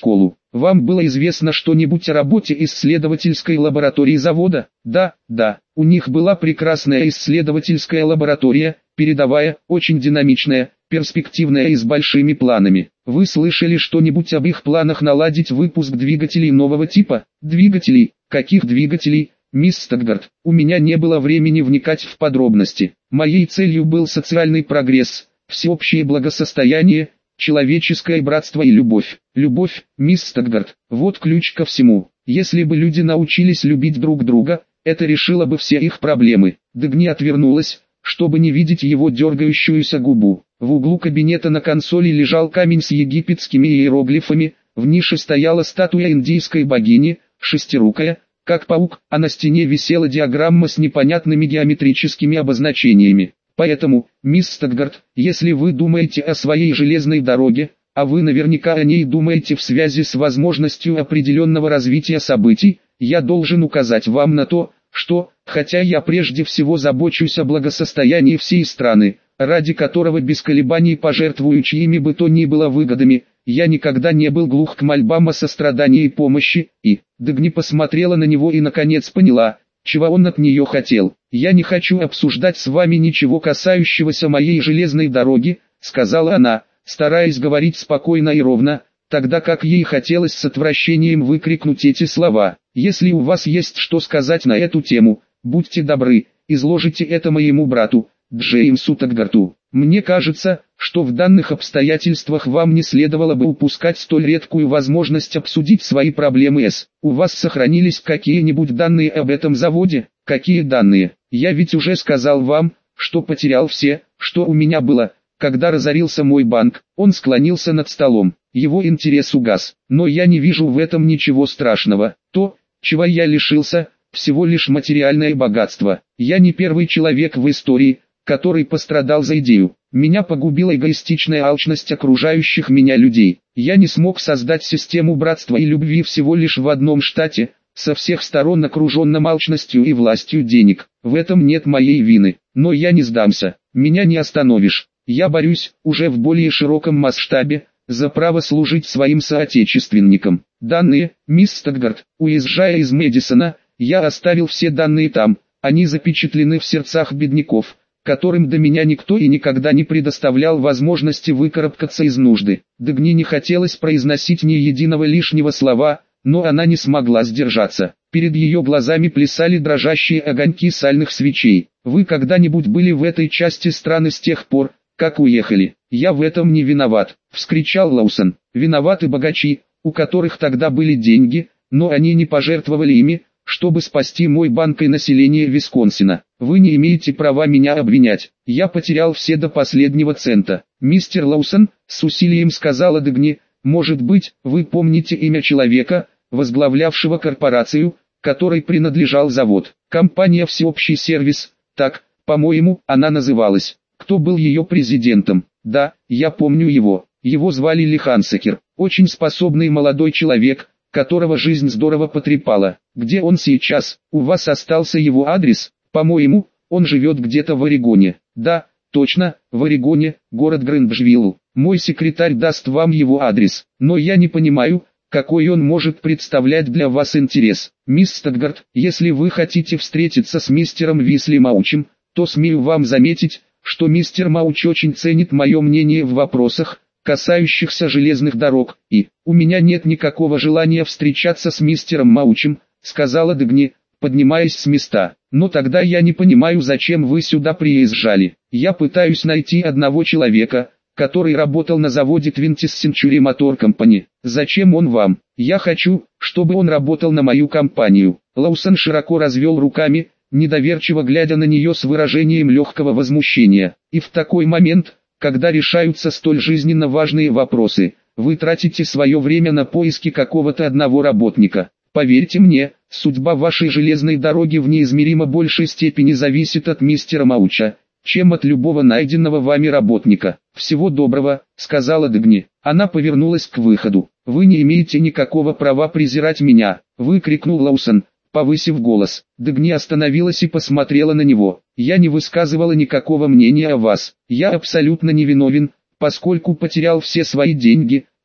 Вам было известно что-нибудь о работе исследовательской лаборатории завода? Да, у них была прекрасная исследовательская лаборатория, передовая, очень динамичная, перспективная и с большими планами. Вы слышали что-нибудь об их планах наладить выпуск двигателей нового типа? Двигателей? Каких двигателей? Мисс Стаггарт, у меня не было времени вникать в подробности. Моей целью был социальный прогресс, всеобщее благосостояние, человеческое братство и любовь. Любовь, мисс Стаггарт, вот ключ ко всему. Если бы люди научились любить друг друга, это решило бы все их проблемы. Дагни отвернулась, чтобы не видеть его дергающуюся губу. В углу кабинета на консоли лежал камень с египетскими иероглифами, в нише стояла статуя индийской богини, шестирукая, как паук, а на стене висела диаграмма с непонятными геометрическими обозначениями. Поэтому, мисс Стаггарт, если вы думаете о своей железной дороге, а вы наверняка о ней думаете в связи с возможностью определенного развития событий, я должен указать вам на то, что, хотя я прежде всего забочусь о благосостоянии всей страны, ради которого без колебаний пожертвую чьими бы то ни было выгодами, я никогда не был глух к мольбам о сострадании и помощи, и Дагни посмотрела на него и наконец поняла, чего он от нее хотел. «Я не хочу обсуждать с вами ничего касающегося моей железной дороги», сказала она, стараясь говорить спокойно и ровно, тогда как ей хотелось с отвращением выкрикнуть эти слова. «Если у вас есть что сказать на эту тему, будьте добры, изложите это моему брату, Джеймсу Стаггарту. Мне кажется, что в данных обстоятельствах вам не следовало бы упускать столь редкую возможность обсудить свои проблемы с. У вас сохранились какие-нибудь данные об этом заводе? Какие данные? Я ведь уже сказал вам, что потерял все, что у меня было, когда разорился мой банк». Он склонился над столом. Его интерес угас. «Но я не вижу в этом ничего страшного. То, чего я лишился, всего лишь материальное богатство. Я не первый человек в истории, который пострадал за идею. Меня погубила эгоистичная алчность окружающих меня людей. Я не смог создать систему братства и любви всего лишь в одном штате, со всех сторон окруженном алчностью и властью денег. В этом нет моей вины. Но я не сдамся. Меня не остановишь. Я борюсь, уже в более широком масштабе, за право служить своим соотечественникам. Данные, мисс Стаггарт, уезжая из Мэдисона, я оставил все данные там. Они запечатлены в сердцах бедняков, которым до меня никто и никогда не предоставлял возможности выкарабкаться из нужды. Дагни не хотелось произносить ни единого лишнего слова, но она не смогла сдержаться. Перед ее глазами плясали дрожащие огоньки сальных свечей. «Вы когда-нибудь были в этой части страны с тех пор, как уехали?» «Я в этом не виноват», — вскричал Лоусон. «Виноваты богачи, у которых тогда были деньги, но они не пожертвовали ими, чтобы спасти мой банк и население Висконсина. Вы не имеете права меня обвинять. Я потерял все до последнего цента». «Мистер Лоусон», — с усилием сказала Дагни, — «может быть, вы помните имя человека, возглавлявшего корпорацию, которой принадлежал завод? Компания «Всеобщий сервис», так, по-моему, она называлась. Кто был ее президентом?» «Да, я помню его. Его звали Ли Хансекер. Очень способный молодой человек, которого жизнь здорово потрепала. Где он сейчас? У вас остался его адрес? По-моему, он живет где-то в Орегоне». «Да, точно, в Орегоне, город Грейнджвилл. Мой секретарь даст вам его адрес. Но я не понимаю, какой он может представлять для вас интерес. Мисс Стаггарт, если вы хотите встретиться с мистером Висли Маучем, то смею вам заметить, что мистер Мауч очень ценит мое мнение в вопросах, касающихся железных дорог, и у меня нет никакого желания встречаться с мистером Маучем», сказала Дагни, поднимаясь с места. «Но тогда я не понимаю, зачем вы сюда приезжали. Я пытаюсь найти одного человека, который работал на заводе Twentieth Century Motor Company. Зачем он вам? Я хочу, чтобы он работал на мою компанию». Лоусон широко развел руками, недоверчиво глядя на нее с выражением легкого возмущения. «И в такой момент, когда решаются столь жизненно важные вопросы, вы тратите свое время на поиски какого-то одного работника. Поверьте мне, судьба вашей железной дороги в неизмеримо большей степени зависит от мистера Мауча, чем от любого найденного вами работника. Всего доброго», сказала Дагни. Она повернулась к выходу. «Вы не имеете никакого права презирать меня», выкрикнул Лоусон, повысив голос. Дагни остановилась и посмотрела на него. «Я не высказывала никакого мнения о вас. Я абсолютно невиновен, поскольку потерял все свои деньги,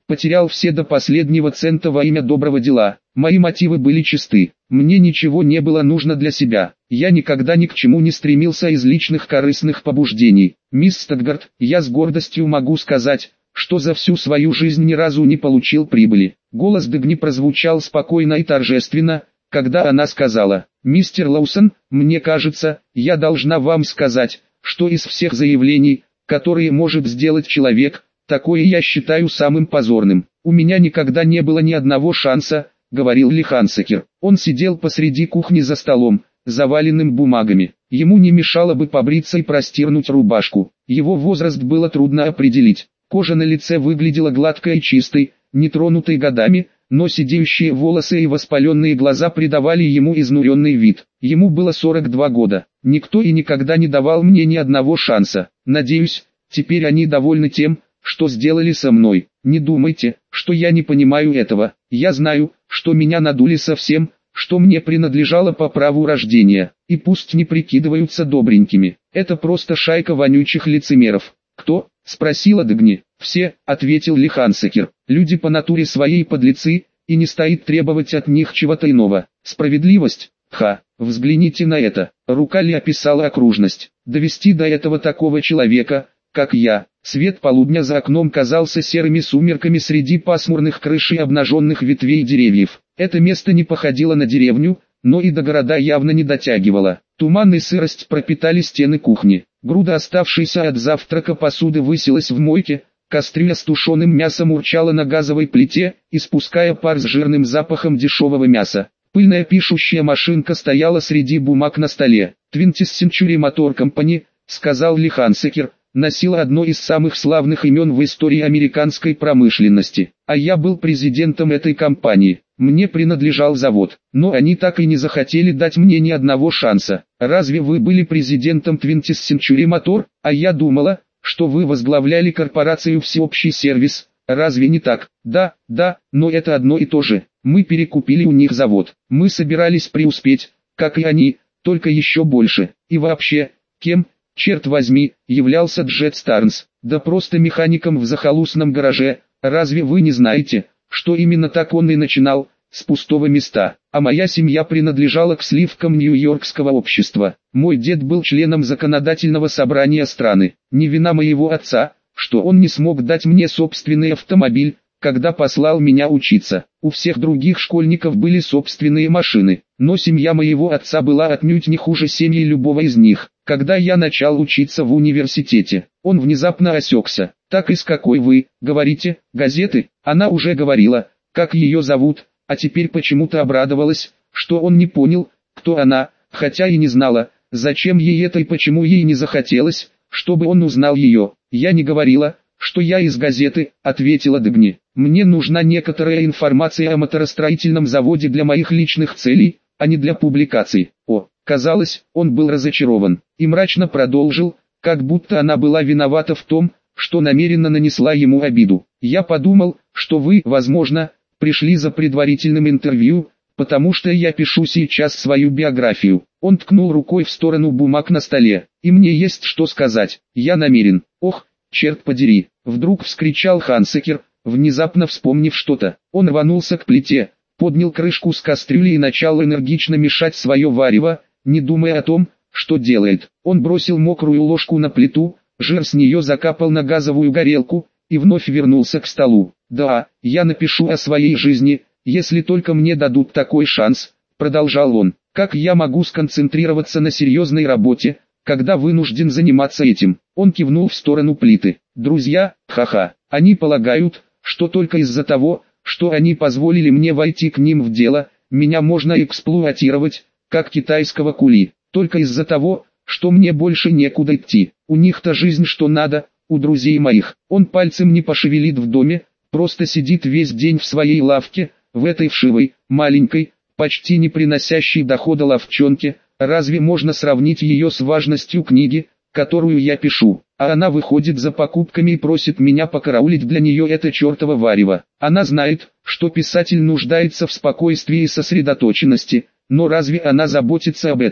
Потерял все до последнего цента во имя доброго дела. Мои мотивы были чисты. Мне ничего не было нужно для себя. Я никогда ни к чему не стремился из личных корыстных побуждений. Мисс Стаггарт, я с гордостью могу сказать, что за всю свою жизнь ни разу не получил прибыли. Голос Дагни прозвучал спокойно и торжественно, когда она сказала: «Мистер Лоусон, мне кажется, я должна вам сказать, что из всех заявлений, которые может сделать человек, такое я считаю самым позорным. У меня никогда не было ни одного шанса», — говорил Ли Хансекер. Он сидел посреди кухни за столом, заваленным бумагами. Ему не мешало бы побриться и простирнуть рубашку. Его возраст было трудно определить. Кожа на лице выглядела гладкой и чистой, нетронутой годами, но сидеющие волосы и воспаленные глаза придавали ему изнуренный вид. Ему было 42 года. Никто и никогда не давал мне ни одного шанса. Надеюсь, теперь они довольны тем, что сделали со мной. Не думайте, что я не понимаю этого. Я знаю, что меня надули совсем, что мне принадлежало по праву рождения. И пусть не прикидываются добренькими. Это просто шайка вонючих лицемеров. «Кто?» — спросила Дагни. «Все», — ответил Ли Хансекер. «Люди по натуре своей подлецы, и не стоит требовать от них чего-то иного. Справедливость? Ха, взгляните на это». Рука Ли описала окружность. Довести до этого такого человека, как я. Свет полудня за окном казался серыми сумерками среди пасмурных крыш и обнаженных ветвей деревьев. Это место не походило на деревню, но и до города явно не дотягивало. Туман и сырость пропитали стены кухни. Груда оставшейся от завтрака посуды высилась в мойке, кастрюля с тушеным мясом урчала на газовой плите, испуская пар с жирным запахом дешевого мяса. Пыльная пишущая машинка стояла среди бумаг на столе. «Twentieth Century Motor Company», — сказал Ли Хансекер, — носила одно из самых славных имен в истории американской промышленности. А я был президентом этой компании. Мне принадлежал завод, но они так и не захотели дать мне ни одного шанса. Разве вы были президентом Twentieth Century Motor? А я думала, что вы возглавляли корпорацию «Всеобщий сервис». Разве не так? Да, но это одно и то же. Мы перекупили у них завод. Мы собирались преуспеть, как и они, только еще больше. И вообще, кем, черт возьми, являлся Джет Старнс? Да просто механиком в захолустном гараже. Разве вы не знаете, что именно так он и начинал, с пустого места? А моя семья принадлежала к сливкам Нью-Йоркского общества. Мой дед был членом законодательного собрания страны. Не вина моего отца, что он не смог дать мне собственный автомобиль, когда послал меня учиться. У всех других школьников были собственные машины, но семья моего отца была отнюдь не хуже семьи любого из них. Когда я начал учиться в университете, он внезапно осекся. «Так из какой вы, говорите, газеты?» Она уже говорила, как ее зовут, а теперь почему-то обрадовалась, что он не понял, кто она, хотя и не знала, зачем ей это и почему ей не захотелось, чтобы он узнал ее. «Я не говорила, что я из газеты», — ответила Дагни. «Мне нужна некоторая информация о моторостроительном заводе для моих личных целей, а не для публикаций». Казалось, он был разочарован, и мрачно продолжил, как будто она была виновата в том, что намеренно нанесла ему обиду. «Я подумал, что вы, возможно, пришли за предварительным интервью, потому что я пишу сейчас свою биографию». Он ткнул рукой в сторону бумаг на столе. «И мне есть что сказать. Я намерен». «Ох, черт подери!» — вдруг вскричал Хансекер, внезапно вспомнив что-то. Он рванулся к плите, поднял крышку с кастрюли и начал энергично мешать свое варево, не думая о том, что делает. Он бросил мокрую ложку на плиту, жир с нее закапал на газовую горелку, и вновь вернулся к столу. «Да, я напишу о своей жизни, если только мне дадут такой шанс», — продолжал он. «Как я могу сконцентрироваться на серьезной работе, когда вынужден заниматься этим?» Он кивнул в сторону плиты. «Друзья, ха-ха, они полагают, что только из-за того, что они позволили мне войти к ним в дело, меня можно эксплуатировать, как китайского кули. Только из-за того, что мне больше некуда идти. У них-то жизнь что надо, у друзей моих. Он пальцем не пошевелит в доме, просто сидит весь день в своей лавке, в этой вшивой, маленькой, почти не приносящей дохода лавчонке. Разве можно сравнить ее с важностью книги, которую я пишу? А она выходит за покупками и просит меня покараулить для нее это чертово варево. Она знает, что писатель нуждается в спокойствии и сосредоточенности, но разве она заботится об этом?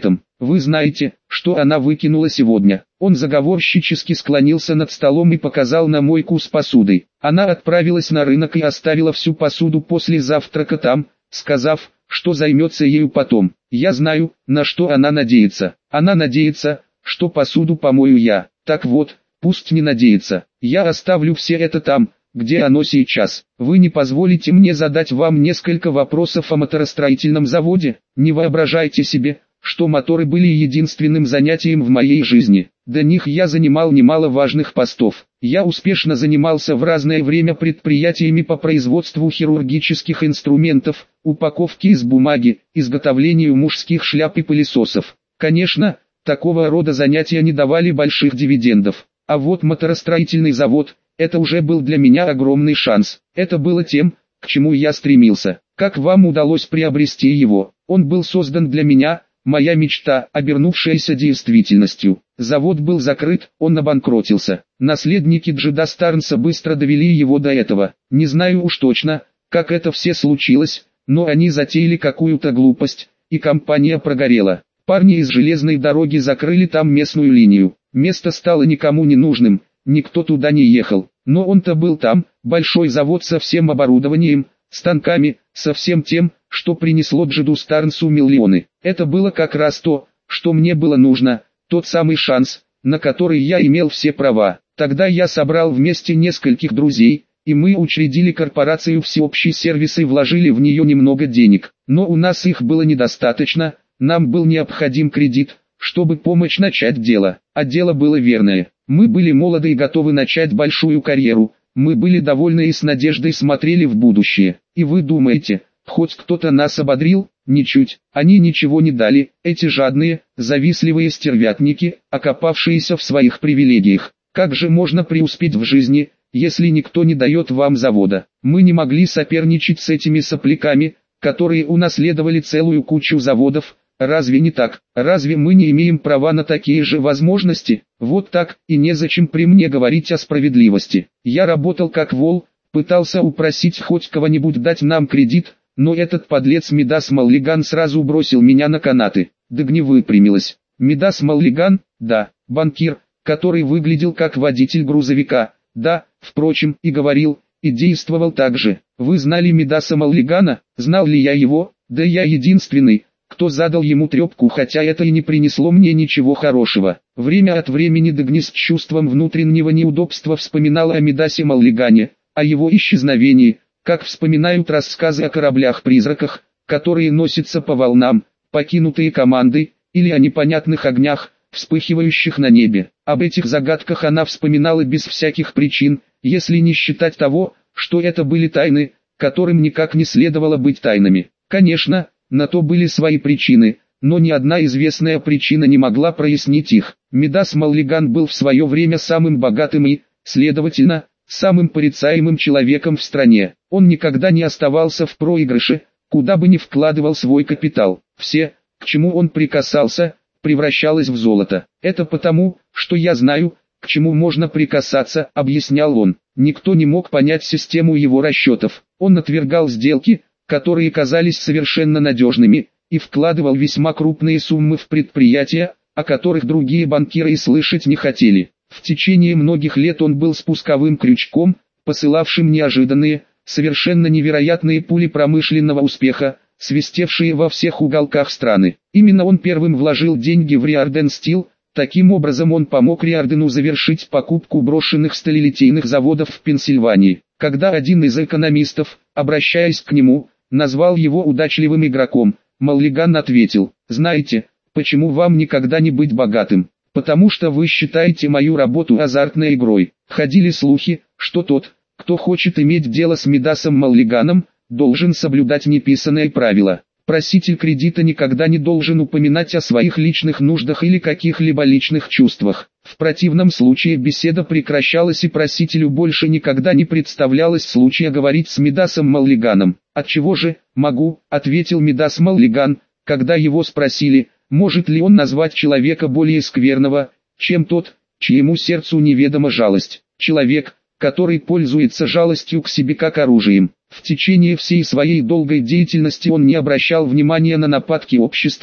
Вы знаете, что она выкинула сегодня? Он заговорщически склонился над столом и показал на мойку с посудой. Она отправилась на рынок и оставила всю посуду после завтрака там, сказав, что займется ею потом. Я знаю, на что она надеется. Она надеется, что посуду помою я. Так вот, пусть не надеется. Я оставлю все это там, где оно сейчас. Вы не позволите мне задать вам несколько вопросов о моторостроительном заводе? Не воображайте себе, что моторы были единственным занятием в моей жизни. До них я занимал немало важных постов. Я успешно занимался в разное время предприятиями по производству хирургических инструментов, упаковке из бумаги, изготовлению мужских шляп и пылесосов. Конечно, такого рода занятия не давали больших дивидендов. А вот моторостроительный завод – это уже был для меня огромный шанс. Это было тем, к чему я стремился. Как вам удалось приобрести его? Он был создан для меня, моя мечта, обернувшаяся действительностью. Завод был закрыт, он обанкротился. Наследники Джида Старнса быстро довели его до этого. Не знаю уж точно, как это все случилось, но они затеяли какую-то глупость, и компания прогорела. Парни из железной дороги закрыли там местную линию. Место стало никому не нужным, никто туда не ехал. Но он-то был там, большой завод со всем оборудованием, станками, со всем тем, что принесло Джиду Старнсу миллионы. Это было как раз то, что мне было нужно, тот самый шанс, на который я имел все права. Тогда я собрал вместе нескольких друзей, и мы учредили корпорацию всеобщий сервис и вложили в нее немного денег. Но у нас их было недостаточно, нам был необходим кредит, чтобы помочь начать дело. А дело было верное. Мы были молоды и готовы начать большую карьеру. Мы были довольны и с надеждой смотрели в будущее. И вы думаете, хоть кто-то нас ободрил? Ничуть. Они ничего не дали, эти жадные, завистливые стервятники, окопавшиеся в своих привилегиях. Как же можно преуспеть в жизни, если никто не дает вам завода? Мы не могли соперничать с этими сопляками, которые унаследовали целую кучу заводов. Разве не так? Разве мы не имеем права на такие же возможности? Вот так, и незачем при мне говорить о справедливости. Я работал как вол, пытался упросить хоть кого-нибудь дать нам кредит, но этот подлец Мидас Маллиган сразу бросил меня на канаты. Дагни выпрямилась. Мидас Маллиган? Да, банкир, который выглядел как водитель грузовика. Да, впрочем, и говорил, и действовал так же. Вы знали Мидаса Маллигана? Знал ли я его? Да я единственный, кто задал ему трепку, хотя это и не принесло мне ничего хорошего. Время от времени Дагни с чувством внутреннего неудобства вспоминала о Мидасе Маллигане, о его исчезновении, как вспоминают рассказы о кораблях-призраках, которые носятся по волнам, покинутые командой, или о непонятных огнях, вспыхивающих на небе. Об этих загадках она вспоминала без всяких причин, если не считать того, что это были тайны, которым никак не следовало быть тайнами. Конечно, на то были свои причины, но ни одна известная причина не могла прояснить их. Мидас Маллиган был в свое время самым богатым и, следовательно, самым порицаемым человеком в стране. Он никогда не оставался в проигрыше, куда бы ни вкладывал свой капитал. Все, к чему он прикасался, превращалось в золото. Это потому, что я знаю, к чему можно прикасаться, объяснял он. Никто не мог понять систему его расчетов. Он отвергал сделки, которые казались совершенно надежными, и вкладывал весьма крупные суммы в предприятия, о которых другие банкиры и слышать не хотели. В течение многих лет он был спусковым крючком, посылавшим неожиданные, совершенно невероятные пули промышленного успеха, свистевшие во всех уголках страны. Именно он первым вложил деньги в Риарден Стил, таким образом он помог Риардену завершить покупку брошенных сталелитейных заводов в Пенсильвании. Когда один из экономистов, обращаясь к нему, назвал его удачливым игроком, Маллиган ответил: «Знаете, почему вам никогда не быть богатым? Потому что вы считаете мою работу азартной игрой». Ходили слухи, что тот, кто хочет иметь дело с Мидасом Маллиганом, должен соблюдать неписанное правило. Проситель кредита никогда не должен упоминать о своих личных нуждах или каких-либо личных чувствах. В противном случае беседа прекращалась и просителю больше никогда не представлялось случая говорить с Мидасом Маллиганом. «Отчего же, могу», — ответил Мидас Маллиган, когда его спросили, может ли он назвать человека более скверного, чем тот, чьему сердцу неведома жалость. Человек, который пользуется жалостью к себе как оружием. В течение всей своей долгой деятельности он не обращал внимания на нападки общества,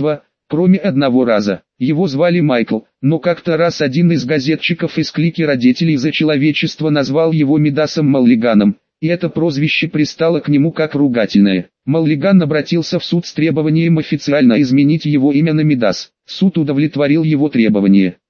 кроме одного раза. Его звали Майкл, но как-то раз один из газетчиков из клики родителей за человечество назвал его Мидасом Маллиганом, и это прозвище пристало к нему как ругательное. Маллиган обратился в суд с требованием официально изменить его имя на Мидас. Суд удовлетворил его требование.